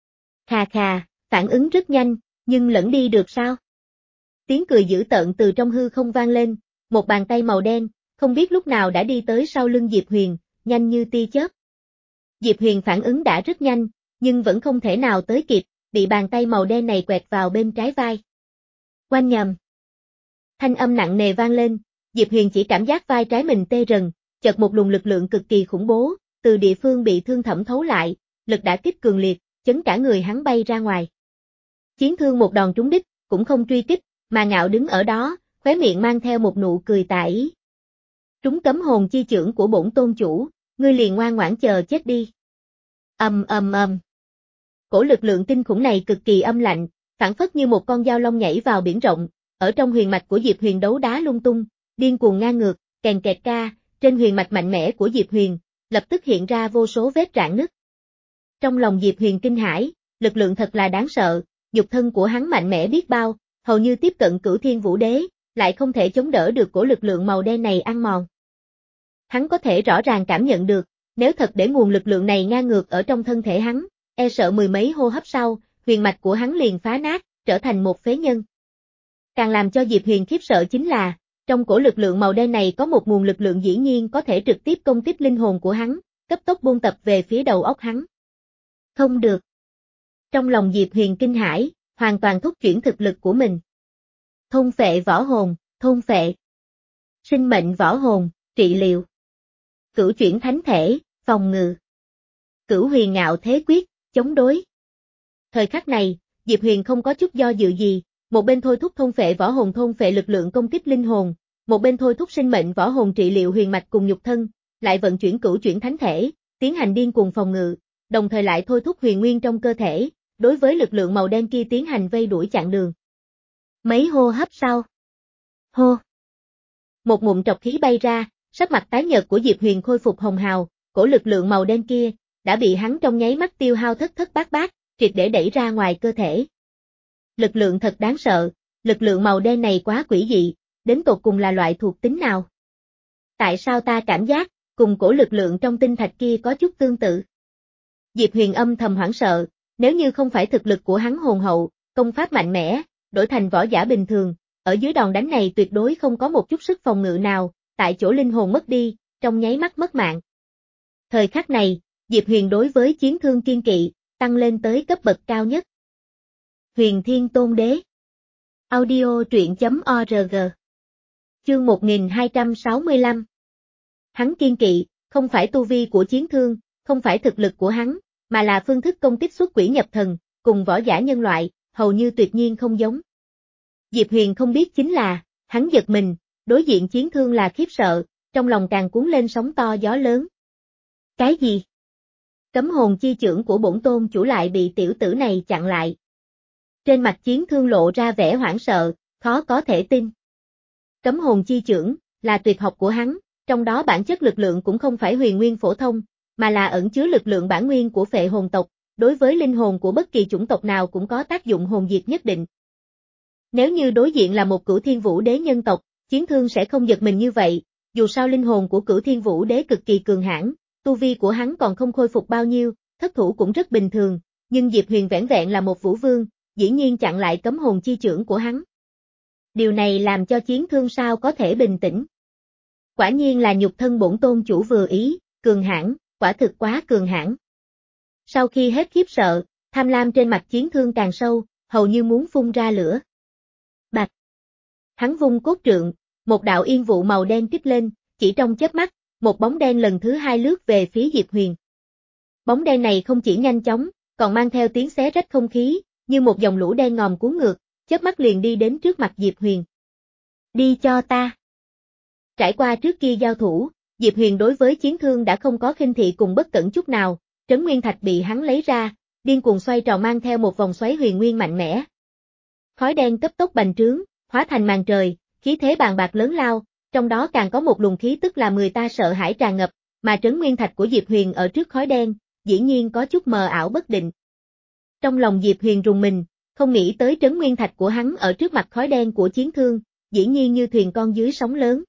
Khà khà, phản ứng rất nhanh, nhưng lẫn đi được sao? Tiếng cười dữ tợn từ trong hư không vang lên, một bàn tay màu đen, không biết lúc nào đã đi tới sau lưng Diệp Huyền, nhanh như tia chớp. Diệp Huyền phản ứng đã rất nhanh, nhưng vẫn không thể nào tới kịp, bị bàn tay màu đen này quẹt vào bên trái vai. Oanh nhầm. Thanh âm nặng nề vang lên, Diệp Huyền chỉ cảm giác vai trái mình tê rần, chợt một luồng lực lượng cực kỳ khủng bố, từ địa phương bị thương thẩm thấu lại, lực đả kích cường liệt, chấn cả người hắn bay ra ngoài. Chiến Thương một đòn trúng đích, cũng không truy kích, mà ngạo đứng ở đó, khóe miệng mang theo một nụ cười tà ý. Trúng cấm hồn chi chưởng của bổn tôn chủ, ngươi liền ngoan ngoãn chờ chết đi. Ầm ầm ầm. Cổ lực lượng kinh khủng này cực kỳ âm lạnh, phảng phất như một con dao long nhảy vào biển rộng, ở trong huyền mạch của Diệp Huyền đấu đá lung tung, điên cuồng ngang ngược, kèn kẹt ca, trên huyền mạch mạnh mẽ của Diệp Huyền, lập tức hiện ra vô số vết rạn nứt. Trong lòng Diệp Huyền kinh hãi, lực lượng thật là đáng sợ, nhục thân của hắn mạnh mẽ biết bao, hầu như tiếp cận Cửu Thiên Vũ Đế, lại không thể chống đỡ được cổ lực lượng màu đen này ăn mòn. Hắn có thể rõ ràng cảm nhận được, nếu thật để nguồn lực lượng này ngang ngược ở trong thân thể hắn, e sợ mười mấy hô hấp sau, huyền mạch của hắn liền phá nát, trở thành một phế nhân. Càng làm cho Diệp Huyền khiếp sợ chính là, trong cổ lực lượng màu đen này có một nguồn lực lượng dĩ nhiên có thể trực tiếp công kích linh hồn của hắn, cấp tốc buôn tập về phía đầu óc hắn. Không được. Trong lòng Diệp Huyền kinh hãi, hoàn toàn thúc chuyển thực lực của mình. Thôn phệ võ hồn, thôn phệ. Sinh mệnh võ hồn, trị liệu. Cửu chuyển thánh thể, phòng ngự. Cửu huyền ngạo thế quyết, chống đối. Thời khắc này, Diệp Huyền không có chút do dự gì, một bên thôi thúc thôn phệ võ hồn thôn phệ lực lượng công kích linh hồn, một bên thôi thúc sinh mệnh võ hồn trị liệu huyền mạch cùng nhục thân, lại vận chuyển cửu chuyển thánh thể, tiến hành điên cuồng phòng ngự, đồng thời lại thôi thúc huyền nguyên trong cơ thể, đối với lực lượng màu đen kia tiến hành vây đuổi chặn đường. Mấy hô hấp sau. Hô. Một ngụm trọc khí bay ra, sắc mặt tái nhợt của Diệp Huyền khôi phục hồng hào, cổ lực lượng màu đen kia đã bị hắn trong nháy mắt tiêu hao thất thất bát bát, triệt để đẩy ra ngoài cơ thể. Lực lượng thật đáng sợ, lực lượng màu đen này quá quỷ dị, đến tột cùng là loại thuộc tính nào? Tại sao ta cảm giác, cùng cổ lực lượng trong tinh thạch kia có chút tương tự? Diệp Huyền âm thầm hoảng sợ, nếu như không phải thực lực của hắn hồn hậu, công pháp mạnh mẽ, đổi thành võ giả bình thường, ở dưới đòn đánh này tuyệt đối không có một chút sức phòng ngự nào, tại chỗ linh hồn mất đi, trong nháy mắt mất mạng. Thời khắc này, Diệp Huyền đối với chiến thương kiên kỵ, tăng lên tới cấp bậc cao nhất. Huyền Thiên Tôn Đế. Audio truyện chấm org. Chương một nghìn hai trăm sáu mươi lăm. Hắn kiên kỵ, không phải tu vi của chiến thương, không phải thực lực của hắn, mà là phương thức công kích xuất quỷ nhập thần, cùng võ giả nhân loại, hầu như tuyệt nhiên không giống. Diệp Huyền không biết chính là, hắn giật mình, đối diện chiến thương là khiếp sợ, trong lòng càng cuốn lên sóng to gió lớn. Cái gì? Cấm hồn chi chưởng của bổn tôn chủ lại bị tiểu tử này chặn lại. Trên mặt chiến thương lộ ra vẻ hoảng sợ, khó có thể tin. Cấm hồn chi chưởng là tuyệt học của hắn, trong đó bản chất lực lượng cũng không phải huyền nguyên phổ thông, mà là ẩn chứa lực lượng bản nguyên của phệ hồn tộc, đối với linh hồn của bất kỳ chủng tộc nào cũng có tác dụng hồn diệt nhất định. Nếu như đối diện là một Cửu Thiên Vũ Đế nhân tộc, chiến thương sẽ không giật mình như vậy, dù sao linh hồn của Cửu Thiên Vũ Đế cực kỳ cường hãn, tu vi của hắn còn không khôi phục bao nhiêu, thất thủ cũng rất bình thường, nhưng Diệp Huyền vẻn vẹn là một vũ vương, dĩ nhiên chặn lại cấm hồn chi chưởng của hắn. Điều này làm cho chiến thương sao có thể bình tĩnh. Quả nhiên là nhục thân bổn tôn chủ vừa ý, cường hãn, quả thực quá cường hãn. Sau khi hết khiếp sợ, tham lam trên mặt chiến thương càng sâu, hầu như muốn phun ra lửa. Bạch. Hắn vung cốt trượng, một đạo yên vụ màu đen kích lên, chỉ trong chớp mắt, một bóng đen lần thứ hai lướt về phía Diệp Huyền. Bóng đen này không chỉ nhanh chóng, còn mang theo tiếng xé rách không khí, như một dòng lũ đen ngòm cuốn ngược, chớp mắt liền đi đến trước mặt Diệp Huyền. Đi cho ta. Trải qua trước kia giao thủ, Diệp Huyền đối với chiến thương đã không có khinh thị cùng bất cẩn chút nào, trấn nguyên thạch bị hắn lấy ra, điên cuồng xoay tròn mang theo một vòng xoáy huyền nguyên mạnh mẽ. Khói đen cấp tốc bành trướng, hóa thành màn trời, khí thế bàn bạc lớn lao, trong đó càng có một luồng khí tức làm người ta sợ hãi tràn ngập, mà trấn nguyên thạch của Diệp Huyền ở trước khói đen, dĩ nhiên có chút mờ ảo bất định. Trong lòng Diệp Huyền rùng mình, không nghĩ tới trấn nguyên thạch của hắn ở trước mặt khói đen của chiến thương, dĩ nhiên như thuyền con dưới sóng lớn.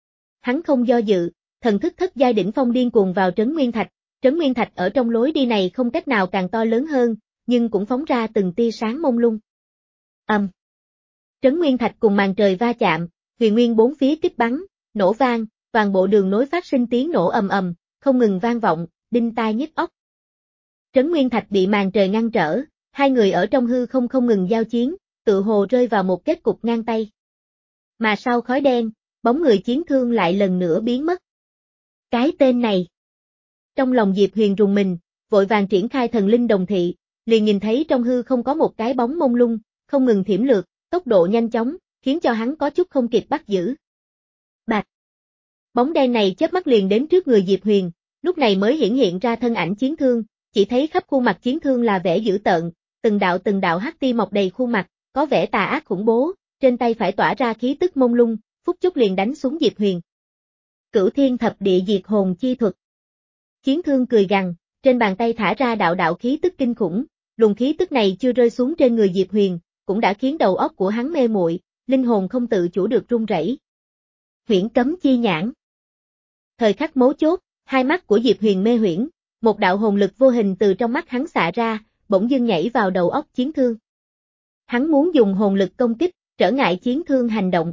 Hắn không do dự, thần thức thất giai đỉnh phong điên cuồng vào trấn nguyên thạch, trấn nguyên thạch ở trong lối đi này không cách nào càng to lớn hơn, nhưng cũng phóng ra từng tia sáng mông lung. Ầm. Um. Trấn nguyên thạch cùng màn trời va chạm, huyền nguyên bốn phía kích bắn, nổ vang, toàn bộ đường nối phát sinh tiếng nổ ầm ầm, không ngừng vang vọng, đinh tai nhức óc. Trấn nguyên thạch bị màn trời ngăn trở, hai người ở trong hư không không ngừng giao chiến, tự hồ rơi vào một kết cục ngang tay. Mà sau khói đen, bóng người chiến thương lại lần nữa biến mất. Cái tên này. Trong lòng Diệp Huyền rùng mình, vội vàng triển khai thần linh đồng thị, liền nhìn thấy trong hư không có một cái bóng mông lung, không ngừng thiểm lược, tốc độ nhanh chóng, khiến cho hắn có chút không kịp bắt giữ. Bạch. Bóng đen này chớp mắt liền đến trước người Diệp Huyền, lúc này mới hiển hiện ra thân ảnh chiến thương, chỉ thấy khắp khuôn mặt chiến thương là vẻ dữ tợn, từng đạo từng đạo hắc ti mọc đầy khuôn mặt, có vẻ tà ác khủng bố, trên tay phải tỏa ra khí tức mông lung, phút chốc liền đánh xuống Diệp Huyền. Cửu Thiên Thập Địa Diệt Hồn chi thuật. Chiến thương cười gằn, trên bàn tay thả ra đạo đạo khí tức kinh khủng, luồng khí tức này chưa rơi xuống trên người Diệp Huyền, cũng đã khiến đầu óc của hắn mê muội, linh hồn không tự chủ được run rẩy. Huyễn Cấm Chi Nhãn. Thời khắc mấu chốt, hai mắt của Diệp Huyền mê huyễn, một đạo hồn lực vô hình từ trong mắt hắn xạ ra, bỗng dưng nhảy vào đầu óc chiến thương. Hắn muốn dùng hồn lực công kích, trở ngại chiến thương hành động.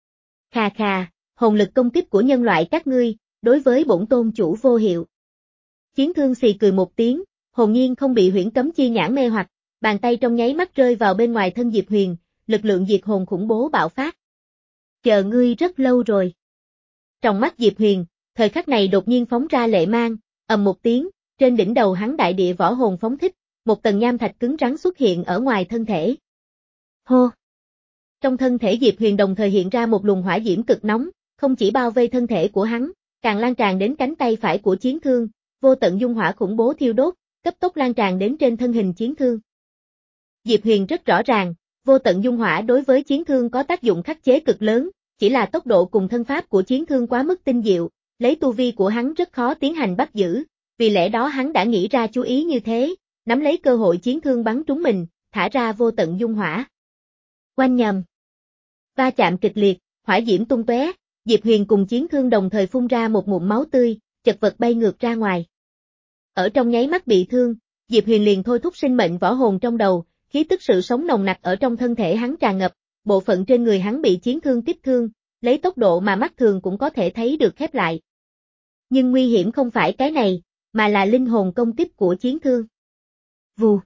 Khà khà, hồn lực công kích của nhân loại các ngươi, đối với bổn tôn chủ vô hiệu. Chiến thương xì cười một tiếng, hồn nhiên không bị huyễn cấm chi nhãn mê hoặc, bàn tay trong nháy mắt rơi vào bên ngoài thân Diệp Huyền, lực lượng diệt hồn khủng bố bạo phát. Chờ ngươi rất lâu rồi. Trong mắt Diệp Huyền, thời khắc này đột nhiên phóng ra lệ mang, ầm một tiếng, trên đỉnh đầu hắn đại địa võ hồn phóng thích, một tầng nham thạch cứng rắn xuất hiện ở ngoài thân thể. Hô! Trong thân thể Diệp Huyền đồng thời hiện ra một luồng hỏa diễm cực nóng, không chỉ bao vây thân thể của hắn, càng lan tràn đến cánh tay phải của chiến thương, vô tận dung hỏa khủng bố thiêu đốt, cấp tốc lan tràn đến trên thân hình chiến thương. Diệp Huyền rất rõ ràng, Vô tận dung hỏa đối với chiến thương có tác dụng khắc chế cực lớn, chỉ là tốc độ cùng thân pháp của chiến thương quá mức tinh diệu, lấy tu vi của hắn rất khó tiến hành bắt giữ, vì lẽ đó hắn đã nghĩ ra chú ý như thế, nắm lấy cơ hội chiến thương bắn trúng mình, thả ra vô tận dung hỏa. Oanh nhầm. Va chạm kịch liệt, hỏa diễm tung tóe, Diệp Huyền cùng chiến thương đồng thời phun ra một ngụm máu tươi, chật vật bay ngược ra ngoài. Ở trong nháy mắt bị thương, Diệp Huyền liền thôi thúc sinh mệnh võ hồn trong đầu, khí tức sự sống nồng nặc ở trong thân thể hắn tràn ngập, bộ phận trên người hắn bị chiến thương kích thương, lấy tốc độ mà mắt thường cũng có thể thấy được khép lại. Nhưng nguy hiểm không phải cái này, mà là linh hồn công kích của chiến thương. Vù.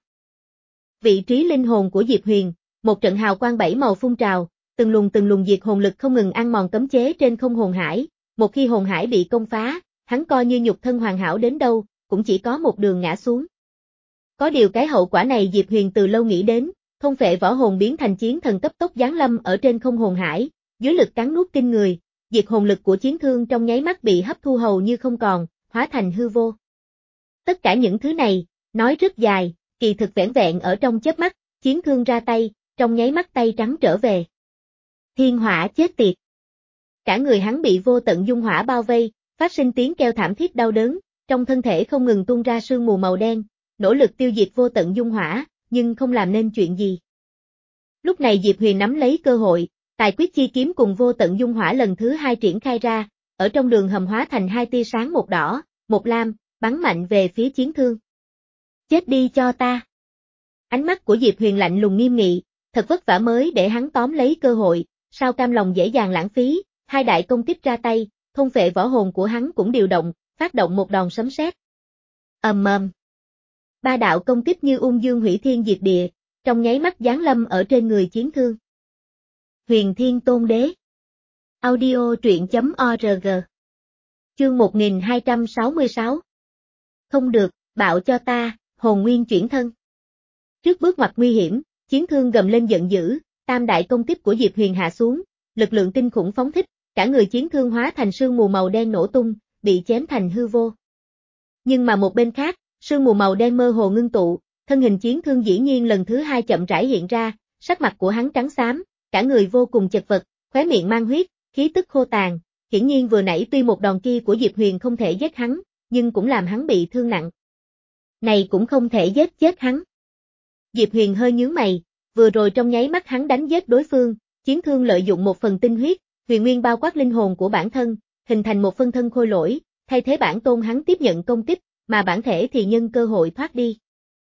Vị trí linh hồn của Diệp Huyền, một trận hào quang bảy màu phun trào, từng luồng từng luồng diệt hồn lực không ngừng ăn mòn cấm chế trên không hồn hải, một khi hồn hải bị công phá, hắn coi như nhục thân hoàn hảo đến đâu, cũng chỉ có một đường ngã xuống. Có điều cái hậu quả này Diệp Huyền từ lâu nghĩ đến, thôn phệ võ hồn biến thành chiến thần cấp tốc giáng lâm ở trên không hồn hải, dưới lực cắn nuốt kinh người, diệt hồn lực của chiến thương trong nháy mắt bị hấp thu hầu như không còn, hóa thành hư vô. Tất cả những thứ này, nói rất dài, kỳ thực vẻn vẹn ở trong chớp mắt, chiến thương ra tay, trong nháy mắt tay trắng trở về. Thiên hỏa chết tiệt. Cả người hắn bị vô tận dung hỏa bao vây, phát sinh tiếng kêu thảm thiết đau đớn, trong thân thể không ngừng tuôn ra sương mù màu đen, nỗ lực tiêu diệt vô tận dung hỏa, nhưng không làm nên chuyện gì. Lúc này Diệp Huyền nắm lấy cơ hội, tài quyết chi kiếm cùng vô tận dung hỏa lần thứ hai triển khai ra, ở trong đường hầm hóa thành hai tia sáng một đỏ, một lam, bắn mạnh về phía chiến thương. Chết đi cho ta. Ánh mắt của Diệp Huyền lạnh lùng nghiêm nghị, thật vất vả mới để hắn tóm lấy cơ hội, sao cam lòng dễ dàng lãng phí, hai đại công kích ra tay, thôn phệ võ hồn của hắn cũng điều động, phát động một đòn sấm sét. Ầm ầm. Ba đạo công kích như ung dương hủy thiên diệt địa, trong nháy mắt giáng lâm ở trên người chiến thương. Huyền Thiên Tôn Đế. Audio truyện chấm org. Chương một nghìn hai trăm sáu mươi sáu. Không được, bạo cho ta, hồn nguyên chuyển thân. Trước bước ngoặt nguy hiểm, chiến thương gầm lên giận dữ, tam đại công kích của Diệp Huyền hạ xuống, lực lượng kinh khủng phóng thích, cả người chiến thương hóa thành sương mù màu đen nổ tung, bị chém thành hư vô. Nhưng mà một bên khác, sương mù màu đen mơ hồ ngưng tụ, thân hình chiến thương dĩ nhiên lần thứ hai chậm rãi hiện ra, sắc mặt của hắn trắng xám, cả người vô cùng chật vật, khóe miệng mang huyết, khí tức khô tàn, hiển nhiên vừa nãy tuy một đòn kia của Diệp Huyền không thể giết hắn, nhưng cũng làm hắn bị thương nặng. Này cũng không thể giết chết hắn. Diệp Huyền hơi nhướng mày, vừa rồi trong nháy mắt hắn đánh giết đối phương, chiến thương lợi dụng một phần tinh huyết, huyền nguyên bao quát linh hồn của bản thân, hình thành một phân thân khôi lỗi, thay thế bản tôn hắn tiếp nhận công kích, mà bản thể thì nhân cơ hội thoát đi.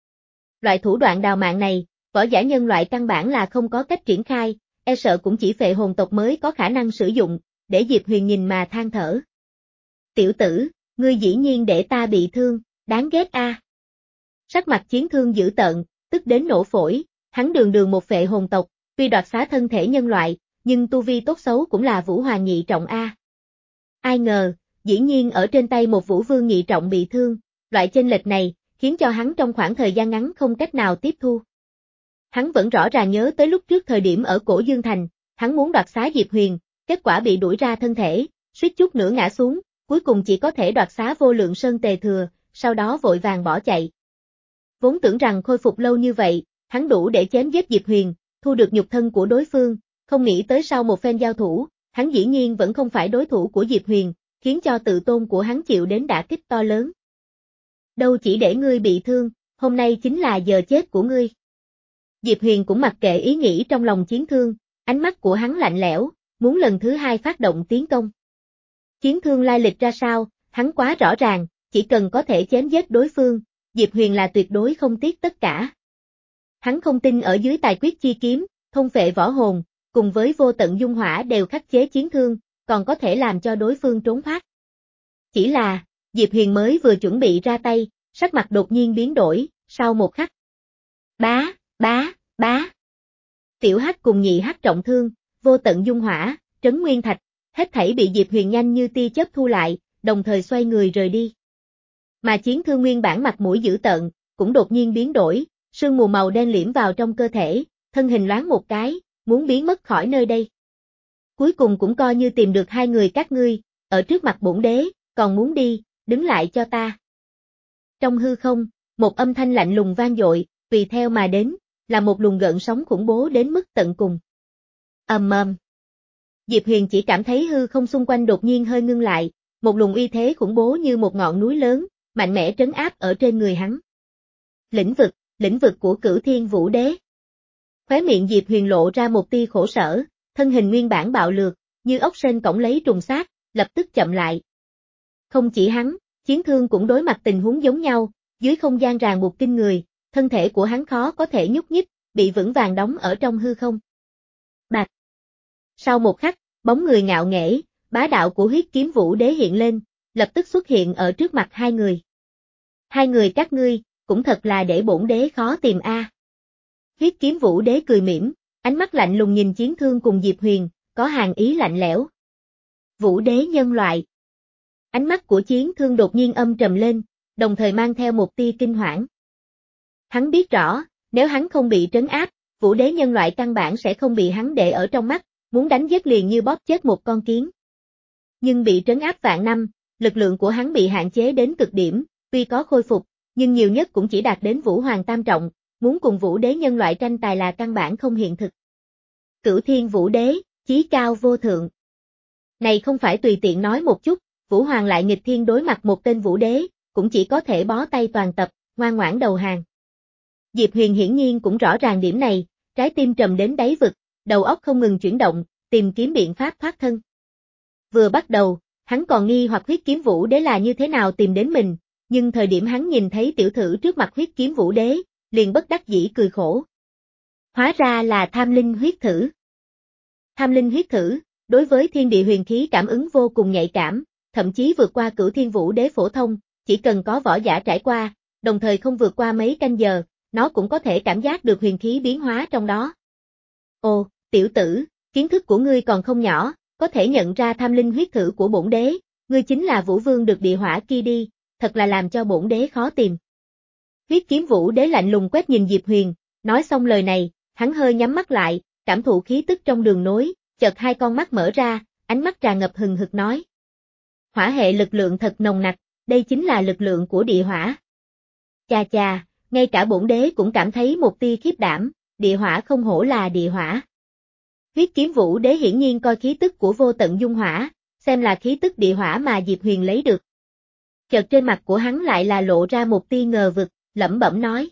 Loại thủ đoạn đào mạng này, võ giả nhân loại căn bản là không có cách triển khai, e sợ cũng chỉ phệ hồn tộc mới có khả năng sử dụng, để Diệp Huyền nhìn mà than thở. Tiểu tử, ngươi dĩ nhiên để ta bị thương, đáng ghét a. À. Sắc mặt chiến thương dữ tợn, tức đến nổ phổi, hắn đường đường một phệ hồn tộc, tuy đoạt xá thân thể nhân loại, nhưng tu vi tốt xấu cũng là vũ hoàng nhị trọng a. À. Ai ngờ, dĩ nhiên ở trên tay một vũ vương nhị trọng bị thương, loại chênh lệch này, khiến cho hắn trong khoảng thời gian ngắn không cách nào tiếp thu. Hắn vẫn rõ ràng nhớ tới lúc trước thời điểm ở Cổ Dương Thành, hắn muốn đoạt xá Diệp Huyền, kết quả bị đuổi ra thân thể, suýt chút nữa ngã xuống, cuối cùng chỉ có thể đoạt xá Vô Lượng Sơn Tề Thừa, sau đó vội vàng bỏ chạy. Vốn tưởng rằng khôi phục lâu như vậy, hắn đủ để chém giết Diệp Huyền, thu được nhục thân của đối phương, không nghĩ tới sau một phen giao thủ, hắn dĩ nhiên vẫn không phải đối thủ của Diệp Huyền, khiến cho tự tôn của hắn chịu đến đả kích to lớn. Đâu chỉ để ngươi bị thương, hôm nay chính là giờ chết của ngươi. Diệp Huyền cũng mặc kệ ý nghĩ trong lòng chiến thương, ánh mắt của hắn lạnh lẽo, muốn lần thứ hai phát động tiến công. Chiến thương lai lịch ra sao, hắn quá rõ ràng, chỉ cần có thể chém giết đối phương, Diệp Huyền là tuyệt đối không tiếc tất cả. Hắn không tin ở dưới tài quyết chi kiếm, thôn phệ võ hồn, cùng với vô tận dung hỏa đều khắc chế chiến thương, còn có thể làm cho đối phương trốn thoát. Chỉ là, Diệp Huyền mới vừa chuẩn bị ra tay, sắc mặt đột nhiên biến đổi, sau một khắc. Bá, bá, bá. Tiểu Hắc cùng nhị Hắc trọng thương, vô tận dung hỏa, trấn nguyên thạch, hết thảy bị Diệp Huyền nhanh như tia chớp thu lại, đồng thời xoay người rời đi. Mà chiến thương nguyên bản mặt mũi dữ tợn, cũng đột nhiên biến đổi, sương mù màu đen liễm vào trong cơ thể, thân hình loáng một cái, muốn biến mất khỏi nơi đây. Cuối cùng cũng coi như tìm được hai người các ngươi, ở trước mặt bổn đế, còn muốn đi, đứng lại cho ta. Trong hư không, một âm thanh lạnh lùng vang dội, tùy theo mà đến, là một luồng gợn sóng khủng bố đến mức tận cùng. Ầm ầm. Diệp Huyền chỉ cảm thấy hư không xung quanh đột nhiên hơi ngưng lại, một luồng uy thế khủng bố như một ngọn núi lớn, mạnh mẽ trấn áp ở trên người hắn. Lĩnh vực, lĩnh vực của Cửu Thiên Vũ Đế. Khóe miệng Diệp Huyền lộ ra một tia khổ sở, thân hình nguyên bản bạo lược, như ốc sên cõng lấy trùng sát, lập tức chậm lại. Không chỉ hắn, Chiến Thương cũng đối mặt tình huống giống nhau, dưới không gian ràng buộc kinh người, thân thể của hắn khó có thể nhúc nhích, bị vững vàng đóng ở trong hư không. Bạch. Sau một khắc, bóng người ngạo nghễ, bá đạo của Huyết Kiếm Vũ Đế hiện lên, lập tức xuất hiện ở trước mặt hai người. Hai người các ngươi, cũng thật là để bổn đế khó tìm a. À. Huyết Kiếm Vũ Đế cười mỉm, ánh mắt lạnh lùng nhìn Chiến Thương cùng Diệp Huyền, có hàn ý lạnh lẽo. Vũ Đế nhân loại. Ánh mắt của Chiến Thương đột nhiên âm trầm lên, đồng thời mang theo một tia kinh hoảng. Hắn biết rõ, nếu hắn không bị trấn áp, Vũ Đế nhân loại căn bản sẽ không bị hắn để ở trong mắt, muốn đánh giết liền như bóp chết một con kiến. Nhưng bị trấn áp vạn năm, lực lượng của hắn bị hạn chế đến cực điểm, tuy có khôi phục, nhưng nhiều nhất cũng chỉ đạt đến Vũ Hoàng Tam Trọng, muốn cùng Vũ Đế nhân loại tranh tài là căn bản không hiện thực. Cửu Thiên Vũ Đế, chí cao vô thượng. Này không phải tùy tiện nói một chút, Vũ Hoàng lại nghịch thiên đối mặt một tên Vũ Đế, cũng chỉ có thể bó tay toàn tập, ngoan ngoãn đầu hàng. Diệp Huyền hiển nhiên cũng rõ ràng điểm này, trái tim trầm đến đáy vực, đầu óc không ngừng chuyển động, tìm kiếm biện pháp thoát thân. Vừa bắt đầu, hắn còn nghi hoặc Huyết Kiếm Vũ Đế là như thế nào tìm đến mình, nhưng thời điểm hắn nhìn thấy tiểu thử trước mặt Huyết Kiếm Vũ Đế, liền bất đắc dĩ cười khổ. Hóa ra là Tham Linh Huyết Thử. Tham Linh Huyết Thử, đối với thiên địa huyền khí cảm ứng vô cùng nhạy cảm, thậm chí vượt qua Cửu Thiên Vũ Đế phổ thông, chỉ cần có võ giả trải qua, đồng thời không vượt qua mấy canh giờ, nó cũng có thể cảm giác được huyền khí biến hóa trong đó. Ồ, tiểu tử, kiến thức của ngươi còn không nhỏ, có thể nhận ra Tham Linh Huyết Thử của bổn đế, ngươi chính là Vũ Vương được địa hỏa kia đi, thật là làm cho bổn đế khó tìm. Huyết Kiếm Vũ Đế lạnh lùng quét nhìn Diệp Huyền, nói xong lời này, hắn hơi nhắm mắt lại, cảm thụ khí tức trong đường nối, chợt hai con mắt mở ra, ánh mắt tràn ngập hừng hực nói. Hỏa hệ lực lượng thật nồng nặc, đây chính là lực lượng của địa hỏa. Chà chà, ngay cả bổn đế cũng cảm thấy một tia khiếp đảm, địa hỏa không hổ là địa hỏa. Huyết Kiếm Vũ Đế hiển nhiên coi khí tức của vô tận dung hỏa, xem là khí tức địa hỏa mà Diệp Huyền lấy được. Chợt trên mặt của hắn lại là lộ ra một tia ngờ vực, lẩm bẩm nói.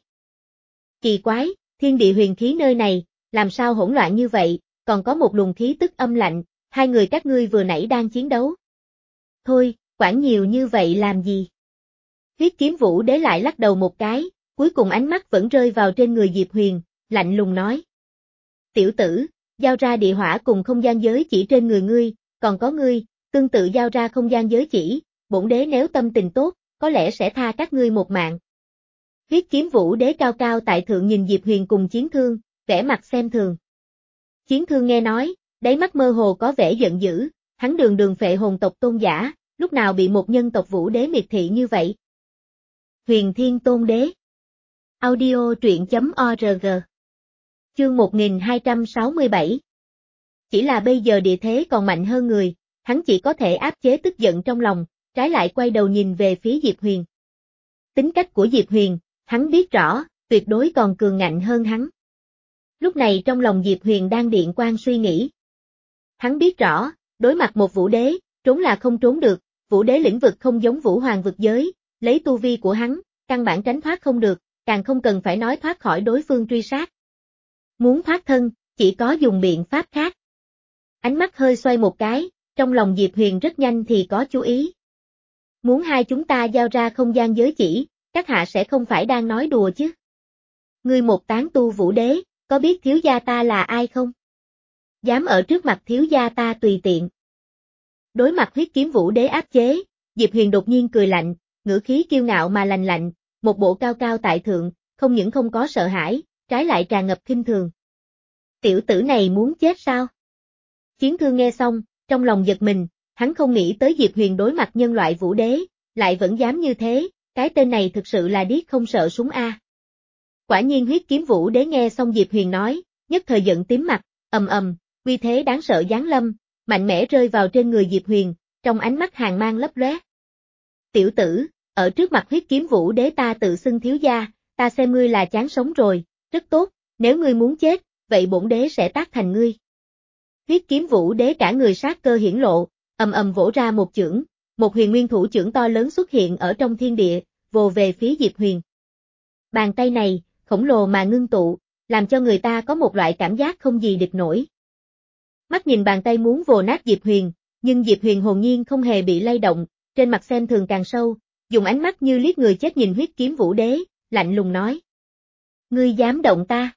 Kỳ quái, thiên địa huyền khí nơi này, làm sao hỗn loạn như vậy, còn có một luồng khí tức âm lạnh, hai người các ngươi vừa nãy đang chiến đấu. Thôi, quản nhiều như vậy làm gì? Huyết Kiếm Vũ Đế lại lắc đầu một cái, cuối cùng ánh mắt vẫn rơi vào trên người Diệp Huyền, lạnh lùng nói. Tiểu tử, giao ra địa hỏa cùng không gian giới chỉ trên người ngươi, còn có ngươi, tương tự giao ra không gian giới chỉ, bổn đế nếu tâm tình tốt, có lẽ sẽ tha các ngươi một mạng. Huyết Kiếm Vũ Đế cao cao tại thượng nhìn Diệp Huyền cùng Chiến Thương, vẻ mặt xem thường. Chiến Thương nghe nói, đáy mắt mơ hồ có vẻ giận dữ, hắn đường đường phệ hồn tộc tôn giả, lúc nào bị một nhân tộc Vũ Đế miệt thị như vậy. Huyền Thiên Tôn Đế. Audio truyện chấm org. Chương một nghìn hai trăm sáu mươi bảy. Chỉ là bây giờ địa thế còn mạnh hơn người, hắn chỉ có thể áp chế tức giận trong lòng, trái lại quay đầu nhìn về phía Diệp Huyền. Tính cách của Diệp Huyền, hắn biết rõ, tuyệt đối còn cường ngạnh hơn hắn. Lúc này trong lòng Diệp Huyền đang điện quang suy nghĩ. Hắn biết rõ, đối mặt một Vũ Đế, trốn là không trốn được, Vũ Đế lĩnh vực không giống Vũ Hoàng vực giới, lấy tu vi của hắn, căn bản tránh thoát không được, càng không cần phải nói thoát khỏi đối phương truy sát. Muốn thoát thân, chỉ có dùng biện pháp khác. Ánh mắt hơi xoay một cái, trong lòng Diệp Huyền rất nhanh thì có chú ý. Muốn hai chúng ta giao ra không gian giới chỉ, các hạ sẽ không phải đang nói đùa chứ. Ngươi một tán tu Vũ Đế, có biết thiếu gia ta là ai không? Dám ở trước mặt thiếu gia ta tùy tiện. Đối mặt Huyết Kiếm Vũ Đế áp chế, Diệp Huyền đột nhiên cười lạnh, ngữ khí kiêu ngạo mà lành lạnh, một bộ cao cao tại thượng, không những không có sợ hãi, trái lại tràn ngập khinh thường. Tiểu tử này muốn chết sao? Chiến Thương nghe xong, trong lòng giật mình, hắn không nghĩ tới Diệp Huyền đối mặt nhân loại Vũ Đế, lại vẫn dám như thế, cái tên này thực sự là điếc không sợ súng a. Quả nhiên Huyết Kiếm Vũ Đế nghe xong Diệp Huyền nói, nhất thời giận tím mặt, ầm ầm, uy thế đáng sợ giáng lâm, mạnh mẽ rơi vào trên người Diệp Huyền, trong ánh mắt hàn mang lấp lóe. Tiểu tử, ở trước mặt Huyết Kiếm Vũ Đế ta tự xưng thiếu gia, ta xem ngươi là chán sống rồi, rất tốt, Nếu ngươi muốn chết, vậy bổn đế sẽ tác thành ngươi. Huyết kiếm vũ đế cả người sát cơ hiển lộ, ầm ầm vỗ ra một chưởng, một huyền nguyên thủ chưởng to lớn xuất hiện ở trong thiên địa, vồ về phía Diệp Huyền. Bàn tay này, khổng lồ mà ngưng tụ, làm cho người ta có một loại cảm giác không gì địch nổi. Mắt nhìn bàn tay muốn vồ nát Diệp Huyền, nhưng Diệp Huyền hồn nhiên không hề bị lay động, trên mặt xem thường càng sâu, dùng ánh mắt như liếc người chết nhìn huyết kiếm vũ đế, lạnh lùng nói. Ngươi dám động ta?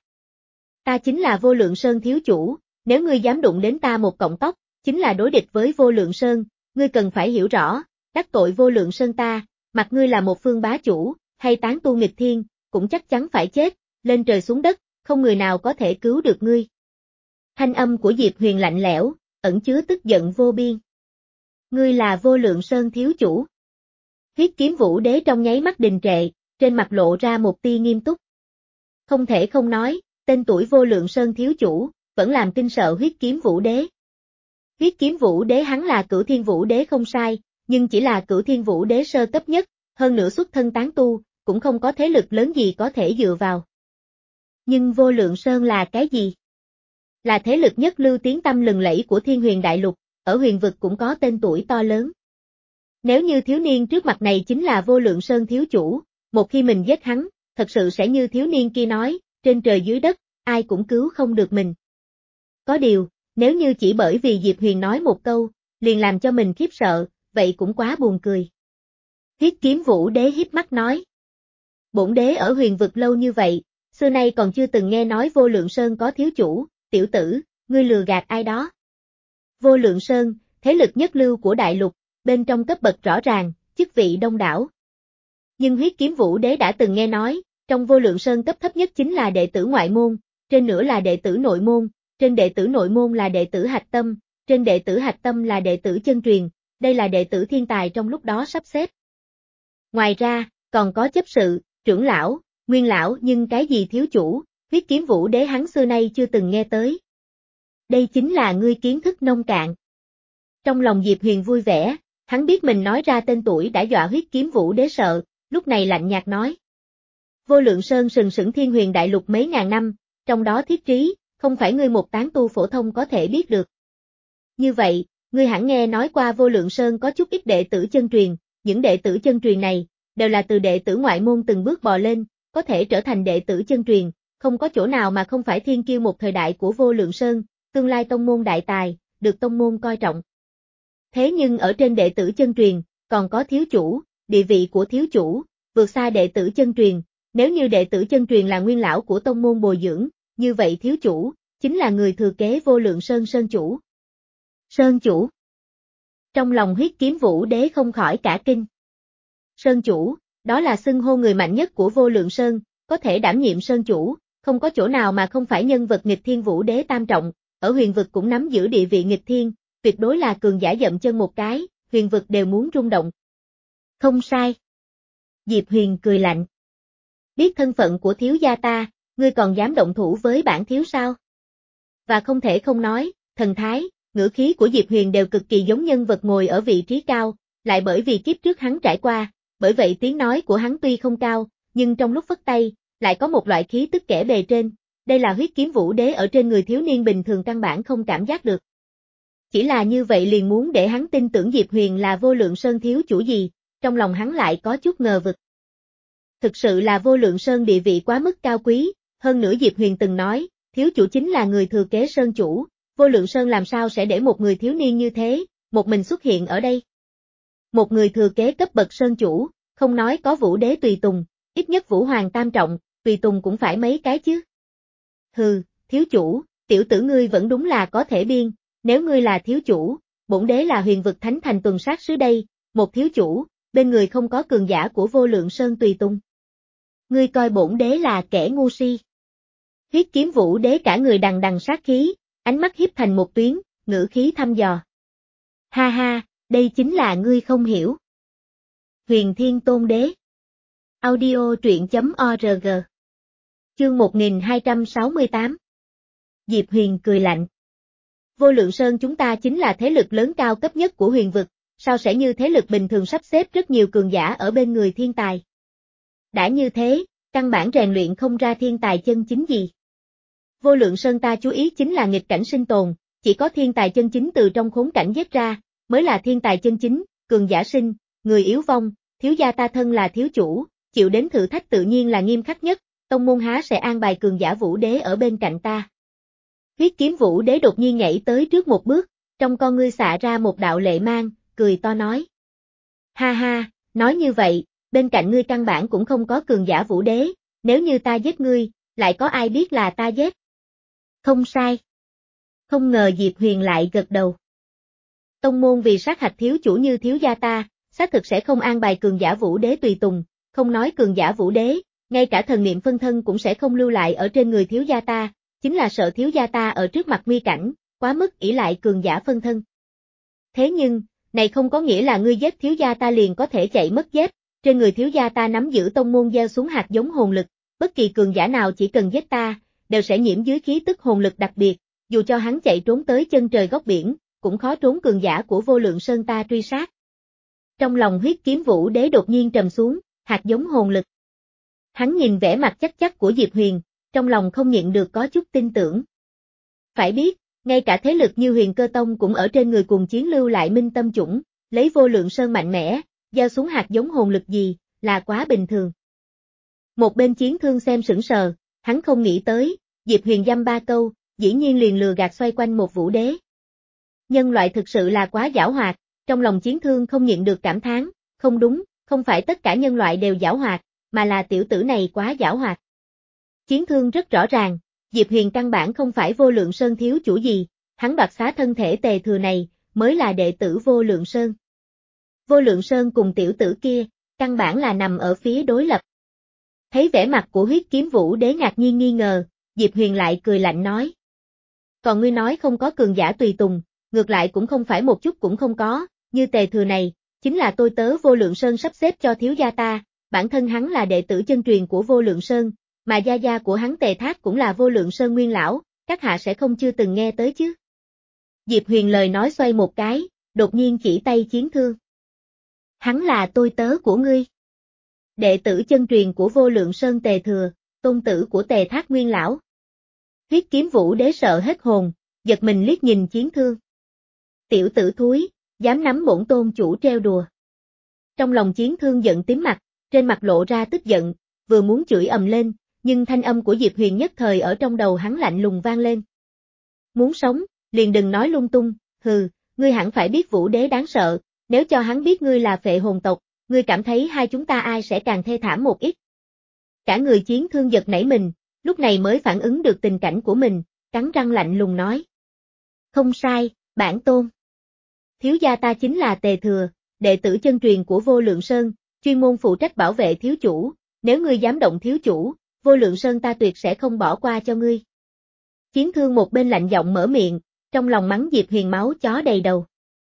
Ta chính là Vô Lượng Sơn thiếu chủ, nếu ngươi dám đụng đến ta một cọng tóc, chính là đối địch với Vô Lượng Sơn, ngươi cần phải hiểu rõ, đắc tội Vô Lượng Sơn ta, mặc ngươi là một phương bá chủ, hay tán tu nghịch thiên, cũng chắc chắn phải chết, lên trời xuống đất, không người nào có thể cứu được ngươi. Thanh âm của Diệp Huyền lạnh lẽo, ẩn chứa tức giận vô biên. Ngươi là Vô Lượng Sơn thiếu chủ. Huyết kiếm vũ đế trong nháy mắt đình trệ, trên mặt lộ ra một tia nghiêm túc. Không thể không nói, tên tuổi Vô Lượng Sơn thiếu chủ, vẫn làm kinh sợ huyết kiếm vũ đế. Huyết kiếm vũ đế hắn là cửu thiên vũ đế không sai, nhưng chỉ là cửu thiên vũ đế sơ cấp nhất, hơn nữa xuất thân tán tu, cũng không có thế lực lớn gì có thể dựa vào. Nhưng Vô Lượng Sơn là cái gì? Là thế lực nhất lưu tiếng tăm lừng lẫy của Thiên Huyền Đại Lục, ở huyền vực cũng có tên tuổi to lớn. Nếu như thiếu niên trước mặt này chính là Vô Lượng Sơn thiếu chủ, một khi mình giết hắn, thật sự sẽ như thiếu niên kia nói, trên trời dưới đất, ai cũng cứu không được mình. Có điều, nếu như chỉ bởi vì Diệp Huyền nói một câu, liền làm cho mình khiếp sợ, vậy cũng quá buồn cười. Huyết kiếm vũ đế híp mắt nói. Bổn đế ở huyền vực lâu như vậy, xưa nay còn chưa từng nghe nói Vô Lượng Sơn có thiếu chủ, tiểu tử, ngươi lừa gạt ai đó. Vô Lượng Sơn, thế lực nhất lưu của đại lục, bên trong cấp bậc rõ ràng, chức vị đông đảo. Nhưng huyết kiếm vũ đế đã từng nghe nói, trong Vô Lượng Sơn cấp thấp nhất chính là đệ tử ngoại môn, trên nữa là đệ tử nội môn, trên đệ tử nội môn là đệ tử hạch tâm, trên đệ tử hạch tâm là đệ tử chân truyền, đây là đệ tử thiên tài trong lúc đó sắp xếp. Ngoài ra, còn có chấp sự, trưởng lão, nguyên lão nhưng cái gì thiếu chủ, huyết kiếm vũ đế hắn xưa nay chưa từng nghe tới. Đây chính là ngươi kiến thức nông cạn. Trong lòng Diệp Huyền vui vẻ, hắn biết mình nói ra tên tuổi đã dọa huyết kiếm vũ đế sợ, lúc này lạnh nhạt nói. Vô Lượng Sơn sừng sững Thiên Huyền Đại Lục mấy ngàn năm, trong đó thiết trí, không phải ngươi một tán tu phổ thông có thể biết được. Như vậy, ngươi hẳn nghe nói qua Vô Lượng Sơn có chút ít đệ tử chân truyền, những đệ tử chân truyền này, đều là từ đệ tử ngoại môn từng bước bò lên, có thể trở thành đệ tử chân truyền, không có chỗ nào mà không phải thiên kiêu một thời đại của Vô Lượng Sơn, tương lai tông môn đại tài, được tông môn coi trọng. Thế nhưng ở trên đệ tử chân truyền, còn có thiếu chủ, địa vị của thiếu chủ, vượt xa đệ tử chân truyền, nếu như đệ tử chân truyền là nguyên lão của tông môn bồi dưỡng, như vậy thiếu chủ, chính là người thừa kế Vô Lượng Sơn Sơn chủ. Sơn chủ. Trong lòng huyết kiếm vũ đế không khỏi cả kinh. Sơn chủ, đó là xưng hô người mạnh nhất của Vô Lượng Sơn, có thể đảm nhiệm Sơn chủ, không có chỗ nào mà không phải nhân vật nghịch thiên vũ đế tam trọng, ở huyền vực cũng nắm giữ địa vị nghịch thiên, tuyệt đối là cường giả dậm chân một cái, huyền vực đều muốn rung động. Không sai. Diệp Huyền cười lạnh. Biết thân phận của thiếu gia ta, ngươi còn dám động thủ với bản thiếu sao? Và không thể không nói, thần thái, ngữ khí của Diệp Huyền đều cực kỳ giống nhân vật ngồi ở vị trí cao, lại bởi vì kiếp trước hắn trải qua, bởi vậy tiếng nói của hắn tuy không cao, nhưng trong lúc phất tay, lại có một loại khí tức kẻ bề trên, đây là huyết kiếm vũ đế ở trên người thiếu niên bình thường căn bản không cảm giác được. Chỉ là như vậy liền muốn để hắn tin tưởng Diệp Huyền là Vô Lượng Sơn thiếu chủ gì, trong lòng hắn lại có chút ngờ vực. Thực sự là Vô Lượng Sơn địa vị quá mức cao quý, hơn nữa Diệp Huyền từng nói, thiếu chủ chính là người thừa kế Sơn chủ, Vô Lượng Sơn làm sao sẽ để một người thiếu niên như thế, một mình xuất hiện ở đây. Một người thừa kế cấp bậc Sơn chủ, không nói có Vũ đế tùy tùng, ít nhất Vũ Hoàng tam trọng, tùy tùng cũng phải mấy cái chứ. Hừ, thiếu chủ, tiểu tử ngươi vẫn đúng là có thể biên, nếu ngươi là thiếu chủ, bổn đế là huyền vực thánh thành tuần sát sứ đây, một thiếu chủ, bên người không có cường giả của Vô Lượng Sơn tùy tùng. Ngươi coi bổn đế là kẻ ngu si. Huyết kiếm vũ đế cả người đằng đằng sát khí, ánh mắt hiếp thành một tuyến, ngữ khí thăm dò. Ha ha, đây chính là ngươi không hiểu. Huyền Thiên Tôn Đế. Audio truyện chấm org. Chương một nghìn hai trăm sáu mươi tám. Diệp Huyền cười lạnh. Vô Lượng Sơn chúng ta chính là thế lực lớn cao cấp nhất của huyền vực, sao sẽ như thế lực bình thường sắp xếp rất nhiều cường giả ở bên người thiên tài. Đã như thế, căn bản rèn luyện không ra thiên tài chân chính gì. Vô Lượng Sơn ta chú ý chính là nghịch cảnh sinh tồn, chỉ có thiên tài chân chính từ trong khốn cảnh giết ra, mới là thiên tài chân chính, cường giả sinh, người yếu vong, thiếu gia ta thân là thiếu chủ, chịu đến thử thách tự nhiên là nghiêm khắc nhất, tông môn há sẽ an bài cường giả Vũ Đế ở bên cạnh ta. Huyết kiếm Vũ Đế đột nhiên nhảy tới trước một bước, trong con ngươi xạ ra một đạo lệ mang, cười to nói. Ha ha, nói như vậy, bên cạnh ngươi căn bản cũng không có cường giả Vũ Đế, nếu như ta giết ngươi, lại có ai biết là ta giết? Không sai. Không ngờ Diệp Huyền lại gật đầu. Tông môn vì sát hạch thiếu chủ như thiếu gia ta, xác thực sẽ không an bài cường giả Vũ Đế tùy tùng, không nói cường giả Vũ Đế, ngay cả thần niệm phân thân cũng sẽ không lưu lại ở trên người thiếu gia ta, chính là sợ thiếu gia ta ở trước mặt nguy cảnh, quá mức ỷ lại cường giả phân thân. Thế nhưng, này không có nghĩa là ngươi giết thiếu gia ta liền có thể chạy mất dép, trên người thiếu gia ta nắm giữ tông môn gieo xuống hạt giống hồn lực, bất kỳ cường giả nào chỉ cần giết ta, đều sẽ nhiễm dưới khí tức hồn lực đặc biệt, dù cho hắn chạy trốn tới chân trời góc biển, cũng khó trốn cường giả của Vô Lượng Sơn ta truy sát. Trong lòng huyết kiếm Vũ Đế đột nhiên trầm xuống, hạt giống hồn lực. Hắn nhìn vẻ mặt chắc chắc của Diệp Huyền, trong lòng không nhịn được có chút tin tưởng. Phải biết, ngay cả thế lực như Huyền Cơ Tông cũng ở trên người cùng chiến lưu lại minh tâm chủng, lấy Vô Lượng Sơn mạnh mẽ, giao xuống hạt giống hồn lực gì, là quá bình thường. Một bên Chiến Thương xem sững sờ, hắn không nghĩ tới, Diệp Huyền dăm ba câu, dĩ nhiên liền lừa gạt xoay quanh một Vũ Đế. Nhân loại thực sự là quá giảo hoạt, trong lòng Chiến Thương không nhịn được cảm thán, không đúng, không phải tất cả nhân loại đều giảo hoạt, mà là tiểu tử này quá giảo hoạt. Chiến Thương rất rõ ràng, Diệp Huyền căn bản không phải Vô Lượng Sơn thiếu chủ gì, hắn đoạt xá thân thể Tề Thừa này, mới là đệ tử Vô Lượng Sơn. Vô Lượng Sơn cùng tiểu tử kia, căn bản là nằm ở phía đối lập. Thấy vẻ mặt của huyết kiếm Vũ Đế ngạc nhiên nghi ngờ, Diệp Huyền lại cười lạnh nói. Còn ngươi nói không có cường giả tùy tùng, ngược lại cũng không phải một chút cũng không có, như Tề Thừa này, chính là tôi tớ Vô Lượng Sơn sắp xếp cho thiếu gia ta, bản thân hắn là đệ tử chân truyền của Vô Lượng Sơn, mà gia gia của hắn Tề Thác cũng là Vô Lượng Sơn nguyên lão, các hạ sẽ không chưa từng nghe tới chứ. Diệp Huyền lời nói xoay một cái, đột nhiên chỉ tay Chiến Thương. Hắn là tôi tớ của ngươi. Đệ tử chân truyền của Vô Lượng Sơn Tề Thừa, tôn tử của Tề Thác nguyên lão. Huyết kiếm Vũ Đế sợ hết hồn, giật mình liếc nhìn Chiến Thương. Tiểu tử thúi, dám nắm bổn tôn chủ treo đùa. Trong lòng Chiến Thương giận tím mặt, trên mặt lộ ra tức giận, vừa muốn chửi ầm lên, nhưng thanh âm của Diệp Huyền nhất thời ở trong đầu hắn lạnh lùng vang lên. Muốn sống, liền đừng nói lung tung, hừ, ngươi hẳn phải biết Vũ Đế đáng sợ, nếu cho hắn biết ngươi là phệ hồn tộc, ngươi cảm thấy hai chúng ta ai sẽ càng thê thảm một ít. Cả người Chiến Thương giật nảy mình, lúc này mới phản ứng được tình cảnh của mình, cắn răng lạnh lùng nói. Không sai, bản tôn. Thiếu gia ta chính là Tề Thừa, đệ tử chân truyền của Vô Lượng Sơn, chuyên môn phụ trách bảo vệ thiếu chủ, nếu ngươi dám động thiếu chủ, Vô Lượng Sơn ta tuyệt sẽ không bỏ qua cho ngươi. Chiến Thương một bên lạnh giọng mở miệng, trong lòng mắng Diệp Huyền máu chó đầy đầu.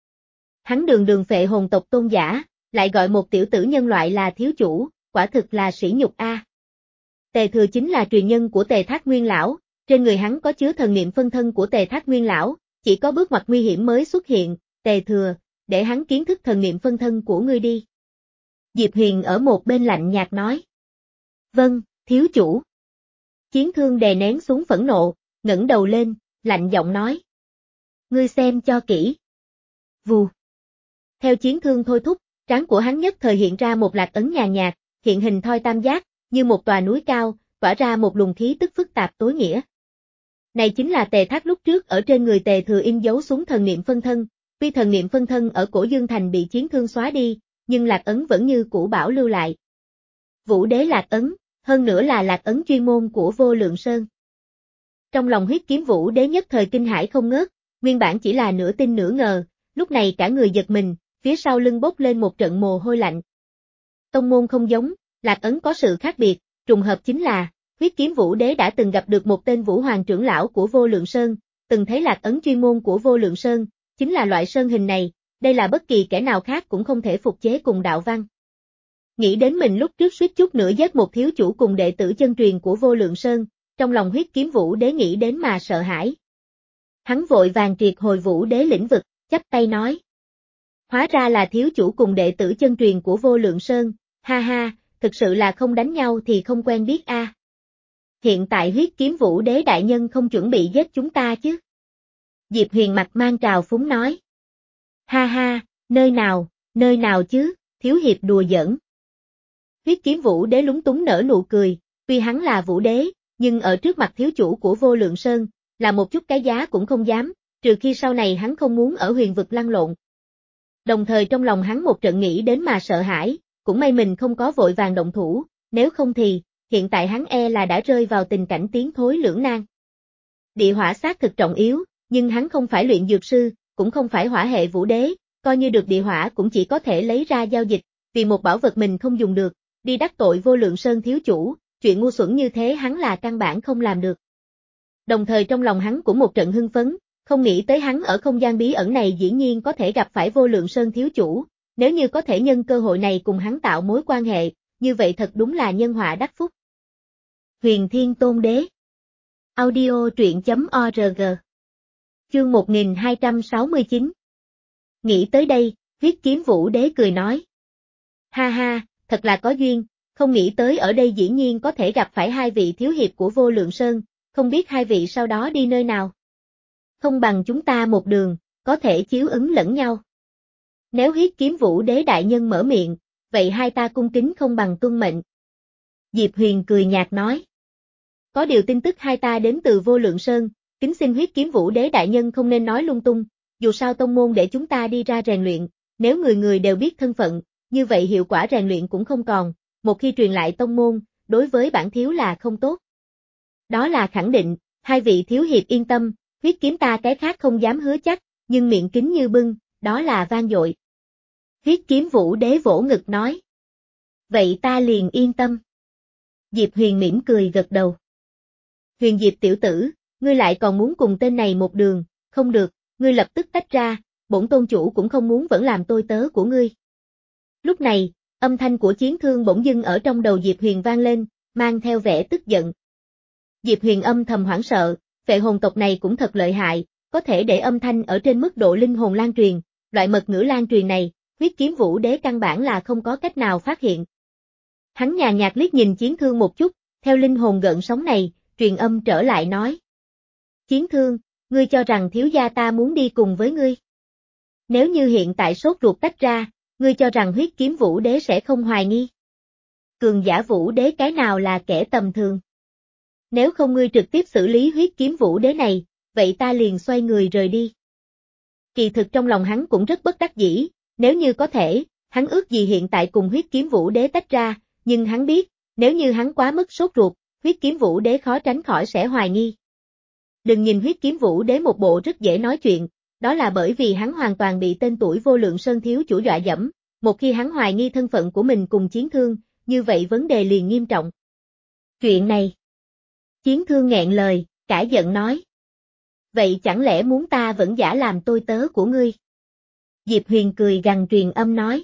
Hắn đường đường phệ hồn tộc tôn giả, lại gọi một tiểu tử nhân loại là thiếu chủ, quả thực là sỉ nhục a. Tề Thừa chính là truyền nhân của Tề Thác nguyên lão, trên người hắn có chứa thần niệm phân thân của Tề Thác nguyên lão, chỉ có bước ngoặt nguy hiểm mới xuất hiện, Tề Thừa, để hắn kiến thức thần niệm phân thân của ngươi đi. Diệp Huyền ở một bên lạnh nhạt nói. Vâng, thiếu chủ. Chiến Thương đè nén xuống phẫn nộ, ngẩng đầu lên, lạnh giọng nói. Ngươi xem cho kỹ. Vù. Theo Chiến Thương thôi thúc, trán của hắn nhất thời hiện ra một lạc ấn nhàn nhạt, hiện hình thoi tam giác, như một tòa núi cao, tỏa ra một luồng khí tức phức tạp tối nghĩa. Này chính là Tề Thác lúc trước ở trên người Tề Thừa in dấu xuống thần niệm phân thân, tuy thần niệm phân thân ở Cổ Dương Thành bị Chiến Thương xóa đi, nhưng lạc ấn vẫn như cũ bảo lưu lại. Vũ Đế lạc ấn, hơn nữa là lạc ấn chuyên môn của Vô Lượng Sơn. Trong lòng huyết kiếm Vũ Đế nhất thời kinh hãi không ngớt, nguyên bản chỉ là nửa tin nửa ngờ, lúc này cả người giật mình, phía sau lưng bốc lên một trận mồ hôi lạnh. Tông môn không giống, lạc ấn có sự khác biệt, trùng hợp chính là, huyết kiếm Vũ Đế đã từng gặp được một tên Vũ Hoàng trưởng lão của Vô Lượng Sơn, từng thấy lạc ấn chuyên môn của Vô Lượng Sơn, chính là loại sơn hình này, đây là bất kỳ kẻ nào khác cũng không thể phục chế cùng đạo văn. Nghĩ đến mình lúc trước suýt chút nữa giết một thiếu chủ cùng đệ tử chân truyền của Vô Lượng Sơn, trong lòng huyết kiếm Vũ Đế nghĩ đến mà sợ hãi. Hắn vội vàng triệt hồi Vũ Đế lĩnh vực, chắp tay nói. Hóa ra là thiếu chủ cùng đệ tử chân truyền của Vô Lượng Sơn, ha ha, thực sự là không đánh nhau thì không quen biết a. Hiện tại huyết kiếm vũ đế đại nhân không chuẩn bị giết chúng ta chứ? Diệp Huyền mặt mang trào phúng nói. Ha ha, nơi nào, nơi nào chứ, thiếu hiệp đùa giỡn. Huyết kiếm vũ đế lúng túng nở nụ cười, tuy hắn là vũ đế, nhưng ở trước mặt thiếu chủ của Vô Lượng Sơn, là một chút cái giá cũng không dám, trừ khi sau này hắn không muốn ở huyền vực lăn lộn. Đồng thời trong lòng hắn một trận nghĩ đến mà sợ hãi, cũng may mình không có vội vàng động thủ, nếu không thì, hiện tại hắn e là đã rơi vào tình cảnh tiến thối lưỡng nan. Địa hỏa xác thực trọng yếu, nhưng hắn không phải luyện dược sư, cũng không phải hỏa hệ vũ đế, coi như được địa hỏa cũng chỉ có thể lấy ra giao dịch, vì một bảo vật mình không dùng được, đi đắc tội Vô Lượng Sơn thiếu chủ, chuyện ngu xuẩn như thế hắn là căn bản không làm được. Đồng thời trong lòng hắn cũng một trận hưng phấn, không nghĩ tới hắn ở không gian bí ẩn này dĩ nhiên có thể gặp phải Vô Lượng Sơn thiếu chủ, nếu như có thể nhân cơ hội này cùng hắn tạo mối quan hệ, như vậy thật đúng là nhân họa đắc phúc. Huyền Thiên Tôn Đế Audio truyện chấm org Chương một nghìn hai trăm sáu mươi chín Nghĩ tới đây, huyết kiếm vũ đế cười nói. Ha ha, thật là có duyên, không nghĩ tới ở đây dĩ nhiên có thể gặp phải hai vị thiếu hiệp của Vô Lượng Sơn, không biết hai vị sau đó đi nơi nào. Không bằng chúng ta một đường, có thể chiếu ứng lẫn nhau. Nếu huyết kiếm vũ đế đại nhân mở miệng, vậy hai ta cung kính không bằng tuân mệnh. Diệp Huyền cười nhạt nói. Có điều tin tức hai ta đến từ Vô Lượng Sơn, kính xin huyết kiếm vũ đế đại nhân không nên nói lung tung, dù sao tông môn để chúng ta đi ra rèn luyện, nếu người người đều biết thân phận, như vậy hiệu quả rèn luyện cũng không còn, một khi truyền lại tông môn, đối với bản thiếu là không tốt. Đó là khẳng định, hai vị thiếu hiệp yên tâm, huyết kiếm ta cái khác không dám hứa chắc, nhưng miệng kính như bưng, đó là vang dội. Huyết kiếm vũ đế vỗ ngực nói. Vậy ta liền yên tâm. Diệp Huyền mỉm cười gật đầu. Huyền Diệp tiểu tử, ngươi lại còn muốn cùng tên này một đường, không được, ngươi lập tức tách ra, bổn tôn chủ cũng không muốn vẫn làm tôi tớ của ngươi. Lúc này, âm thanh của chiến thương bỗng dưng ở trong đầu Diệp Huyền vang lên, mang theo vẻ tức giận. Diệp Huyền âm thầm hoảng sợ, phệ hồn tộc này cũng thật lợi hại, có thể để âm thanh ở trên mức độ linh hồn lan truyền, loại mật ngữ lan truyền này, huyết kiếm vũ đế căn bản là không có cách nào phát hiện. Hắn nhàn nhạt liếc nhìn chiến thương một chút, theo linh hồn gợn sóng này, truyền âm trở lại nói. Chiến thương, ngươi cho rằng thiếu gia ta muốn đi cùng với ngươi. Nếu như hiện tại sốt ruột tách ra, ngươi cho rằng huyết kiếm vũ đế sẽ không hoài nghi. Cường giả vũ đế cái nào là kẻ tầm thường. Nếu không ngươi trực tiếp xử lý huyết kiếm vũ đế này, vậy ta liền xoay người rời đi. Kỳ thực trong lòng hắn cũng rất bất đắc dĩ, nếu như có thể, hắn ước gì hiện tại cùng huyết kiếm vũ đế tách ra, nhưng hắn biết, nếu như hắn quá mức sốt ruột, huyết kiếm vũ đế khó tránh khỏi sẽ hoài nghi. Đừng nhìn huyết kiếm vũ đế một bộ rất dễ nói chuyện, đó là bởi vì hắn hoàn toàn bị tên tuổi Vô Lượng Sơn thiếu chủ dọa dẫm, một khi hắn hoài nghi thân phận của mình cùng chiến thương, như vậy vấn đề liền nghiêm trọng. Chuyện này. Chiến thương nghẹn lời, cãi giận nói. Vậy chẳng lẽ muốn ta vẫn giả làm tôi tớ của ngươi? Diệp Huyền cười gằn truyền âm nói.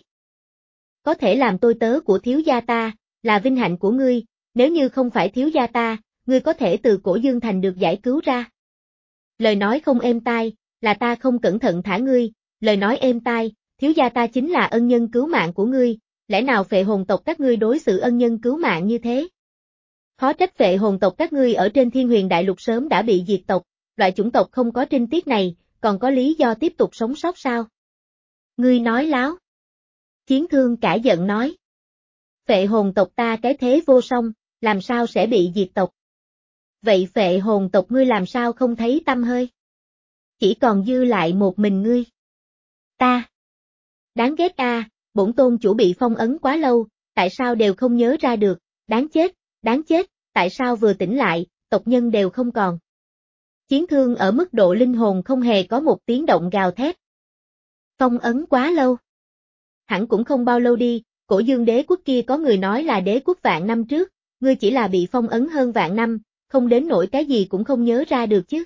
Có thể làm tôi tớ của thiếu gia ta, là vinh hạnh của ngươi, nếu như không phải thiếu gia ta, ngươi có thể từ Cổ Dương Thành được giải cứu ra. Lời nói không êm tai, là ta không cẩn thận thả ngươi, lời nói êm tai, thiếu gia ta chính là ân nhân cứu mạng của ngươi, lẽ nào phệ hồn tộc các ngươi đối xử ân nhân cứu mạng như thế? Khó trách phệ hồn tộc các ngươi ở trên Thiên Huyền Đại Lục sớm đã bị diệt tộc, loại chủng tộc không có trinh tiết này, còn có lý do tiếp tục sống sót sao? Ngươi nói láo. Chiến thương cãi giận nói. Phệ hồn tộc ta cái thế vô song, làm sao sẽ bị diệt tộc? Vậy phệ hồn tộc ngươi làm sao không thấy tăm hơi? Chỉ còn dư lại một mình ngươi. Ta. Đáng ghét a, à, bổn tôn chủ bị phong ấn quá lâu, tại sao đều không nhớ ra được, đáng chết, đáng chết, tại sao vừa tỉnh lại, tộc nhân đều không còn. Chiến thương ở mức độ linh hồn không hề có một tiếng động gào thét. Phong ấn quá lâu. Hẳn cũng không bao lâu đi, Cổ Dương đế quốc kia có người nói là đế quốc vạn năm trước, ngươi chỉ là bị phong ấn hơn vạn năm, không đến nỗi cái gì cũng không nhớ ra được chứ.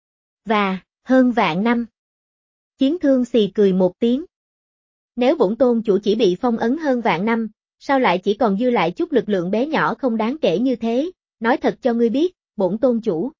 Và, hơn vạn năm. Chiến thương xì cười một tiếng. Nếu bổn tôn chủ chỉ bị phong ấn hơn vạn năm, sao lại chỉ còn dư lại chút lực lượng bé nhỏ không đáng kể như thế, nói thật cho ngươi biết, bổn tôn chủ.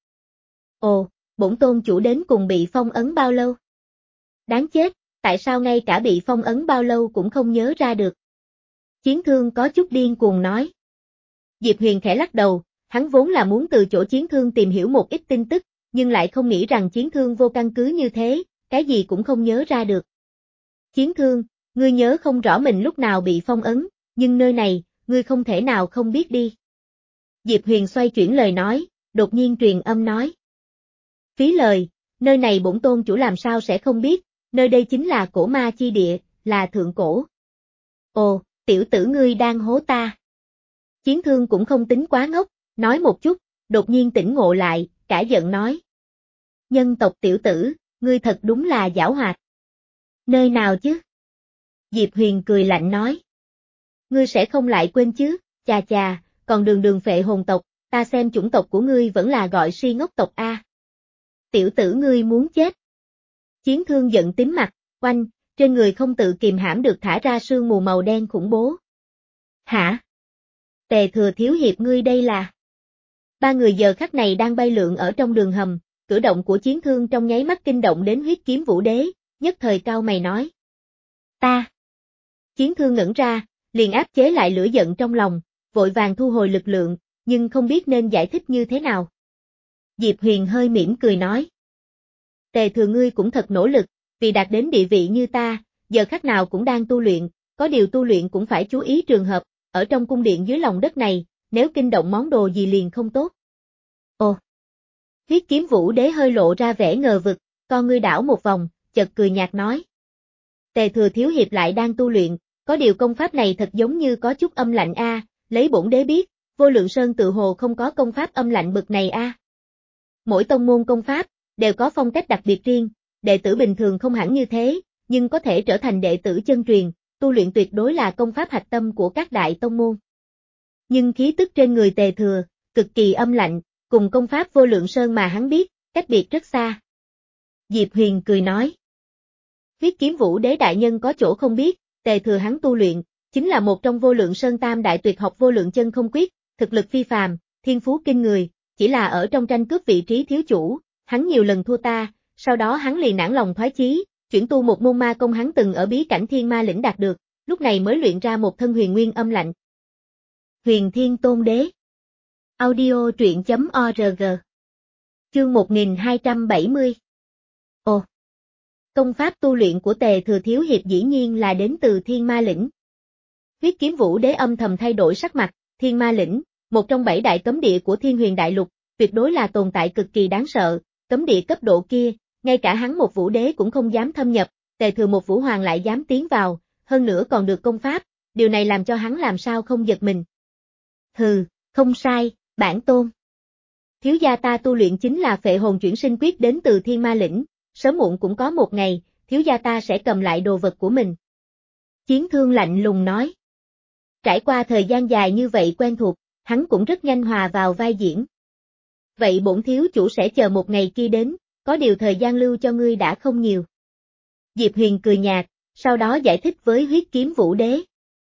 Ồ, bổn tôn chủ đến cùng bị phong ấn bao lâu? Đáng chết, tại sao ngay cả bị phong ấn bao lâu cũng không nhớ ra được? Chiến thương có chút điên cuồng nói. Diệp Huyền khẽ lắc đầu, hắn vốn là muốn từ chỗ Chiến Thương tìm hiểu một ít tin tức, nhưng lại không nghĩ rằng Chiến Thương vô căn cứ như thế, cái gì cũng không nhớ ra được. Chiến Thương, ngươi nhớ không rõ mình lúc nào bị phong ấn, nhưng nơi này, ngươi không thể nào không biết đi. Diệp Huyền xoay chuyển lời nói, đột nhiên truyền âm nói. Phí lời, nơi này bổn tôn chủ làm sao sẽ không biết, nơi đây chính là cổ ma chi địa, là thượng cổ. Ồ, tiểu tử ngươi đang hố ta. Chiến Thương cũng không tính quá ngốc, nói một chút, đột nhiên tỉnh ngộ lại, cả giận nói. Nhân tộc tiểu tử, ngươi thật đúng là giảo hoạt. Nơi nào chứ? Diệp Huyền cười lạnh nói. Ngươi sẽ không lại quên chứ, chà chà, còn đường đường phệ hồn tộc, ta xem chủng tộc của ngươi vẫn là gọi si ngốc tộc a. Tiểu tử ngươi muốn chết. Chiến Thương giận tím mặt, oanh, trên người không tự kìm hãm được thả ra sương mù màu đen khủng bố. Hả? Tề Thừa thiếu hiệp ngươi đây là... Ba người giờ khắc này đang bay lượn ở trong đường hầm, cử động của Chiến Thương trong nháy mắt kinh động đến Huyết Kiếm Vũ Đế, nhất thời cao mày nói. Ta. Chiến Thương ngẩn ra, liền áp chế lại lửa giận trong lòng, vội vàng thu hồi lực lượng, nhưng không biết nên giải thích như thế nào. Diệp Huyền hơi mỉm cười nói. Tề Thừa ngươi cũng thật nỗ lực, vì đạt đến địa vị như ta, giờ khắc nào cũng đang tu luyện, có điều tu luyện cũng phải chú ý trường hợp, ở trong cung điện dưới lòng đất này, nếu kinh động món đồ gì liền không tốt. Ồ! Huyết Kiếm Vũ Đế hơi lộ ra vẻ ngờ vực, con ngươi đảo một vòng, chợt cười nhạt nói. Tề Thừa thiếu hiệp lại đang tu luyện, có điều công pháp này thật giống như có chút âm lạnh a, lấy bổn đế biết, Vô Lượng Sơn tự hồ không có công pháp âm lạnh bực này a. Mỗi tông môn công pháp đều có phong cách đặc biệt riêng, đệ tử bình thường không hẳn như thế, nhưng có thể trở thành đệ tử chân truyền, tu luyện tuyệt đối là công pháp hạch tâm của các đại tông môn. Nhưng khí tức trên người Tề Thừa, cực kỳ âm lạnh, cùng công pháp Vô Lượng Sơn mà hắn biết, cách biệt rất xa. Diệp Huyền cười nói. Huyết Kiếm Vũ Đế đại nhân có chỗ không biết, Tề Thừa hắn tu luyện, chính là một trong Vô Lượng Sơn tam đại tuyệt học Vô Lượng Chân Không Quyết, thực lực phi phàm, thiên phú kinh người, chỉ là ở trong tranh cướp vị trí thiếu chủ, hắn nhiều lần thua ta, sau đó hắn liền nản lòng thoái chí, chuyển tu một môn ma công hắn từng ở bí cảnh Thiên Ma Lĩnh đạt được, lúc này mới luyện ra một thân huyền nguyên âm lạnh. Huyền Thiên Tôn Đế. Audio truyện chấm org. Chương một nghìn hai trăm bảy mươi. Ồ. Công pháp tu luyện của Tề Thừa thiếu hiệp dĩ nhiên là đến từ Thiên Ma Lĩnh. Huyết Kiếm Vũ Đế âm thầm thay đổi sắc mặt, Thiên Ma Lĩnh, một trong bảy đại cấm địa của Thiên Huyền Đại Lục, tuyệt đối là tồn tại cực kỳ đáng sợ, cấm địa cấp độ kia, ngay cả hắn một vũ đế cũng không dám thâm nhập, Tề Thừa một vũ hoàng lại dám tiến vào, hơn nữa còn được công pháp, điều này làm cho hắn làm sao không giật mình. Hừ, không sai, bản tôn. Thiếu gia ta tu luyện chính là phệ hồn chuyển sinh quyết đến từ Thiên Ma Lĩnh, sớm muộn cũng có một ngày, thiếu gia ta sẽ cầm lại đồ vật của mình. Chiến Thương lạnh lùng nói. Trải qua thời gian dài như vậy quen thuộc, hắn cũng rất nhanh hòa vào vai diễn. Vậy bổn thiếu chủ sẽ chờ một ngày kia đến, có điều thời gian lưu cho ngươi đã không nhiều. Diệp Huyền cười nhạt, sau đó giải thích với Huyết Kiếm Vũ Đế.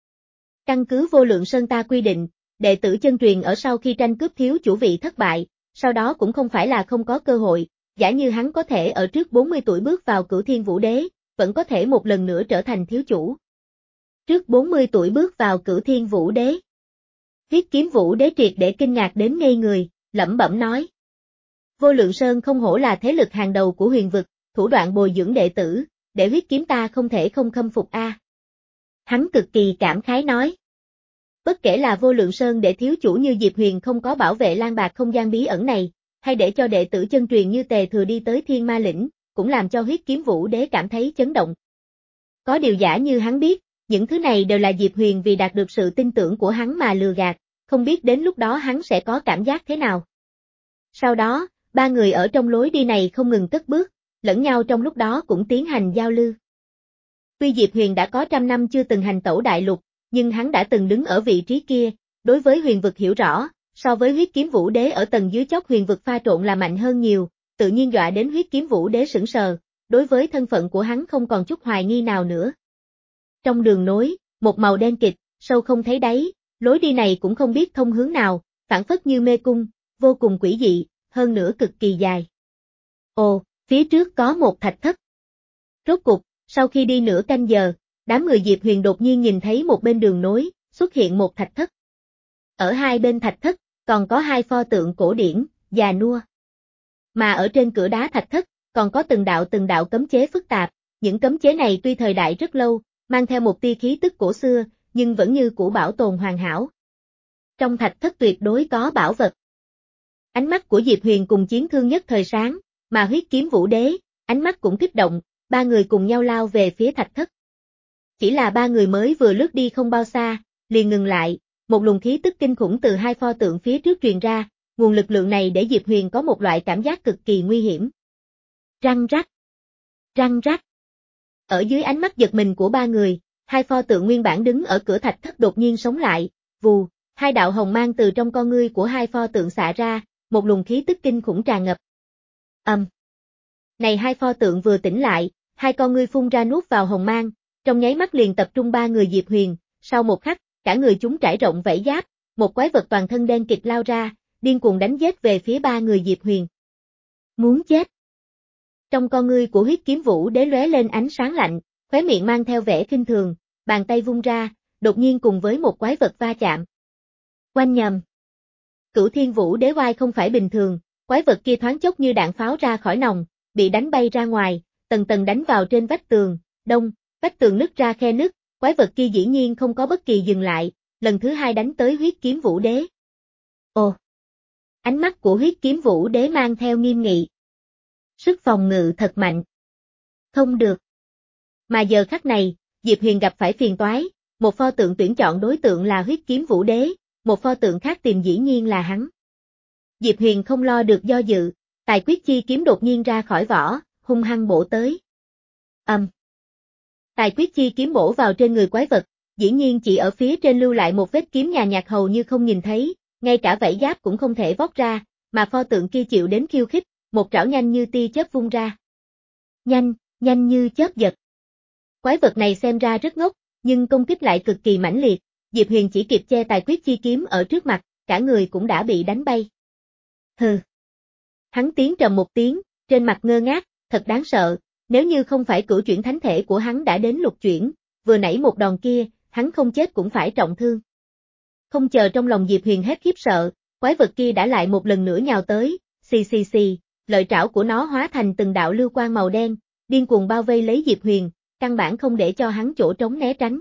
Căn cứ Vô Lượng Sơn ta quy định, đệ tử chân truyền ở sau khi tranh cướp thiếu chủ vị thất bại, sau đó cũng không phải là không có cơ hội, giả như hắn có thể ở trước bốn mươi tuổi bước vào Cửu Thiên Vũ Đế, vẫn có thể một lần nữa trở thành thiếu chủ. Trước bốn mươi tuổi bước vào Cửu Thiên Vũ Đế. Huyết Kiếm Vũ Đế triệt để kinh ngạc đến ngây người, lẩm bẩm nói. Vô Lượng Sơn không hổ là thế lực hàng đầu của huyền vực, thủ đoạn bồi dưỡng đệ tử, để huyết kiếm ta không thể không khâm phục a. À. Hắn cực kỳ cảm khái nói. Bất kể là Vô Lượng Sơn để thiếu chủ như Diệp Huyền không có bảo vệ lan bạc không gian bí ẩn này, hay để cho đệ tử chân truyền như Tề Thừa đi tới Thiên Ma Lĩnh, cũng làm cho Huyết Kiếm Vũ Đế cảm thấy chấn động. Có điều giả như hắn biết, những thứ này đều là Diệp Huyền vì đạt được sự tin tưởng của hắn mà lừa gạt, không biết đến lúc đó hắn sẽ có cảm giác thế nào. Sau đó, ba người ở trong lối đi này không ngừng cất bước, lẫn nhau trong lúc đó cũng tiến hành giao lưu. Tuy Diệp Huyền đã có trăm năm chưa từng hành tẩu đại lục, nhưng hắn đã từng đứng ở vị trí kia, đối với huyền vực hiểu rõ, so với Huyết Kiếm Vũ Đế ở tầng dưới chót huyền vực pha trộn là mạnh hơn nhiều, tự nhiên dọa đến Huyết Kiếm Vũ Đế sững sờ, đối với thân phận của hắn không còn chút hoài nghi nào nữa. Trong đường nối, một màu đen kịt, sâu không thấy đáy, lối đi này cũng không biết thông hướng nào, phản phất như mê cung, vô cùng quỷ dị, hơn nữa cực kỳ dài. Ồ, phía trước có một thạch thất. Rốt cục, sau khi đi nửa canh giờ, đám người Diệp Huyền đột nhiên nhìn thấy một bên đường nối, xuất hiện một thạch thất. Ở hai bên thạch thất, còn có hai pho tượng cổ điển, già nua. Mà ở trên cửa đá thạch thất, còn có từng đạo từng đạo cấm chế phức tạp, những cấm chế này tuy thời đại rất lâu, mang theo một tia khí tức cổ xưa, nhưng vẫn như cũ bảo tồn hoàn hảo. Trong thạch thất tuyệt đối có bảo vật. Ánh mắt của Diệp Huyền cùng Chiến Thương nhất thời sáng, mà Huyết Kiếm Vũ Đế, ánh mắt cũng kích động, ba người cùng nhau lao về phía thạch thất. Chỉ là ba người mới vừa lướt đi không bao xa, liền ngừng lại, một luồng khí tức kinh khủng từ hai pho tượng phía trước truyền ra, nguồn lực lượng này để Diệp Huyền có một loại cảm giác cực kỳ nguy hiểm. Răng rắc, răng rắc. Ở dưới ánh mắt giật mình của ba người, hai pho tượng nguyên bản đứng ở cửa thạch thất đột nhiên sống lại, vù, hai đạo hồng mang từ trong con ngươi của hai pho tượng xạ ra, một luồng khí tức kinh khủng tràn ngập. Ầm. Um. Này hai pho tượng vừa tỉnh lại, hai con ngươi phun ra nuốt vào hồng mang, trong nháy mắt liền tập trung ba người Diệp Huyền, sau một khắc, cả người chúng trải rộng vảy giáp, một quái vật toàn thân đen kịt lao ra, điên cuồng đánh giết về phía ba người Diệp Huyền. Muốn chết. Trong con ngươi của Huyết Kiếm Vũ Đế lóe lên ánh sáng lạnh, khóe miệng mang theo vẻ khinh thường, bàn tay vung ra, đột nhiên cùng với một quái vật va chạm. Oanh nhầm. Cửu Thiên Vũ Đế oai không phải bình thường, quái vật kia thoáng chốc như đạn pháo ra khỏi nòng, bị đánh bay ra ngoài, tầng tầng đánh vào trên vách tường, đông, vách tường nứt ra khe nứt, quái vật kia dĩ nhiên không có bất kỳ dừng lại, lần thứ hai đánh tới Huyết Kiếm Vũ Đế. Ồ! Ánh mắt của Huyết Kiếm Vũ Đế mang theo nghiêm nghị. Sức phòng ngự thật mạnh. Không được. Mà giờ khắc này, Diệp Huyền gặp phải phiền toái, một pho tượng tuyển chọn đối tượng là Huyết Kiếm Vũ Đế, một pho tượng khác tìm dĩ nhiên là hắn. Diệp Huyền không lo được do dự, tài quyết chi kiếm đột nhiên ra khỏi vỏ, hung hăng bổ tới. Ầm. Um. Tài quyết chi kiếm bổ vào trên người quái vật, dĩ nhiên chỉ ở phía trên lưu lại một vết kiếm nhàn nhạt hầu như không nhìn thấy, ngay cả vảy giáp cũng không thể vót ra, mà pho tượng kia chịu đến khiêu khích, một trảo nhanh như tia chớp vung ra. Nhanh, nhanh như chớp giật. Quái vật này xem ra rất ngốc, nhưng công kích lại cực kỳ mãnh liệt, Diệp Huyền chỉ kịp che tài quyết chi kiếm ở trước mặt, cả người cũng đã bị đánh bay. Hừ. Hắn tiếng trầm một tiếng, trên mặt ngơ ngác, thật đáng sợ, nếu như không phải cửu chuyển thánh thể của hắn đã đến lục chuyển, vừa nãy một đòn kia, hắn không chết cũng phải trọng thương. Không chờ trong lòng Diệp Huyền hết khiếp sợ, quái vật kia đã lại một lần nữa nhào tới, xì xì xì, lợi trảo của nó hóa thành từng đạo lưu quang màu đen, điên cuồng bao vây lấy Diệp Huyền, căn bản không để cho hắn chỗ trống né tránh.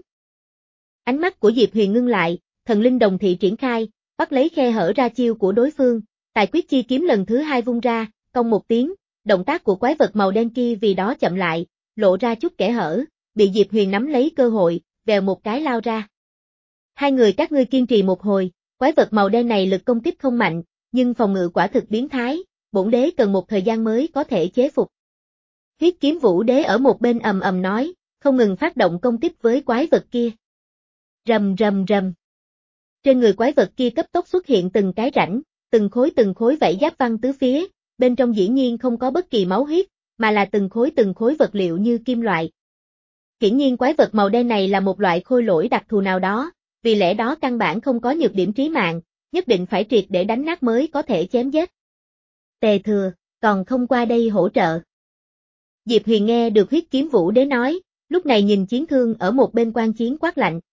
Ánh mắt của Diệp Huyền ngưng lại, thần linh đồng thị triển khai, bắt lấy khe hở ra chiêu của đối phương, tài quyết chi kiếm lần thứ hai vung ra, cong một tiếng, động tác của quái vật màu đen kia vì đó chậm lại, lộ ra chút kẽ hở, bị Diệp Huyền nắm lấy cơ hội, vèo một cái lao ra. Hai người các ngươi kiên trì một hồi, quái vật màu đen này lực công kích không mạnh, nhưng phòng ngự quả thực biến thái, bổn đế cần một thời gian mới có thể chế phục. Huyết Kiếm Vũ Đế ở một bên ầm ầm nói, không ngừng phát động công kích với quái vật kia. Rầm rầm rầm. Trên người quái vật kia cấp tốc xuất hiện từng cái rãnh, từng khối từng khối vảy giáp văng tứ phía, bên trong dĩ nhiên không có bất kỳ máu huyết, mà là từng khối từng khối vật liệu như kim loại. Hiển nhiên quái vật màu đen này là một loại khôi lỗi đặc thù nào đó, vì lẽ đó căn bản không có nhược điểm trí mạng, nhất định phải triệt để đánh nát mới có thể chém giết. Tề Thừa, còn không qua đây hỗ trợ. Diệp Huyền nghe được Huyết Kiếm Vũ Đế nói, lúc này nhìn Chiến Thương ở một bên quan chiến quát lạnh.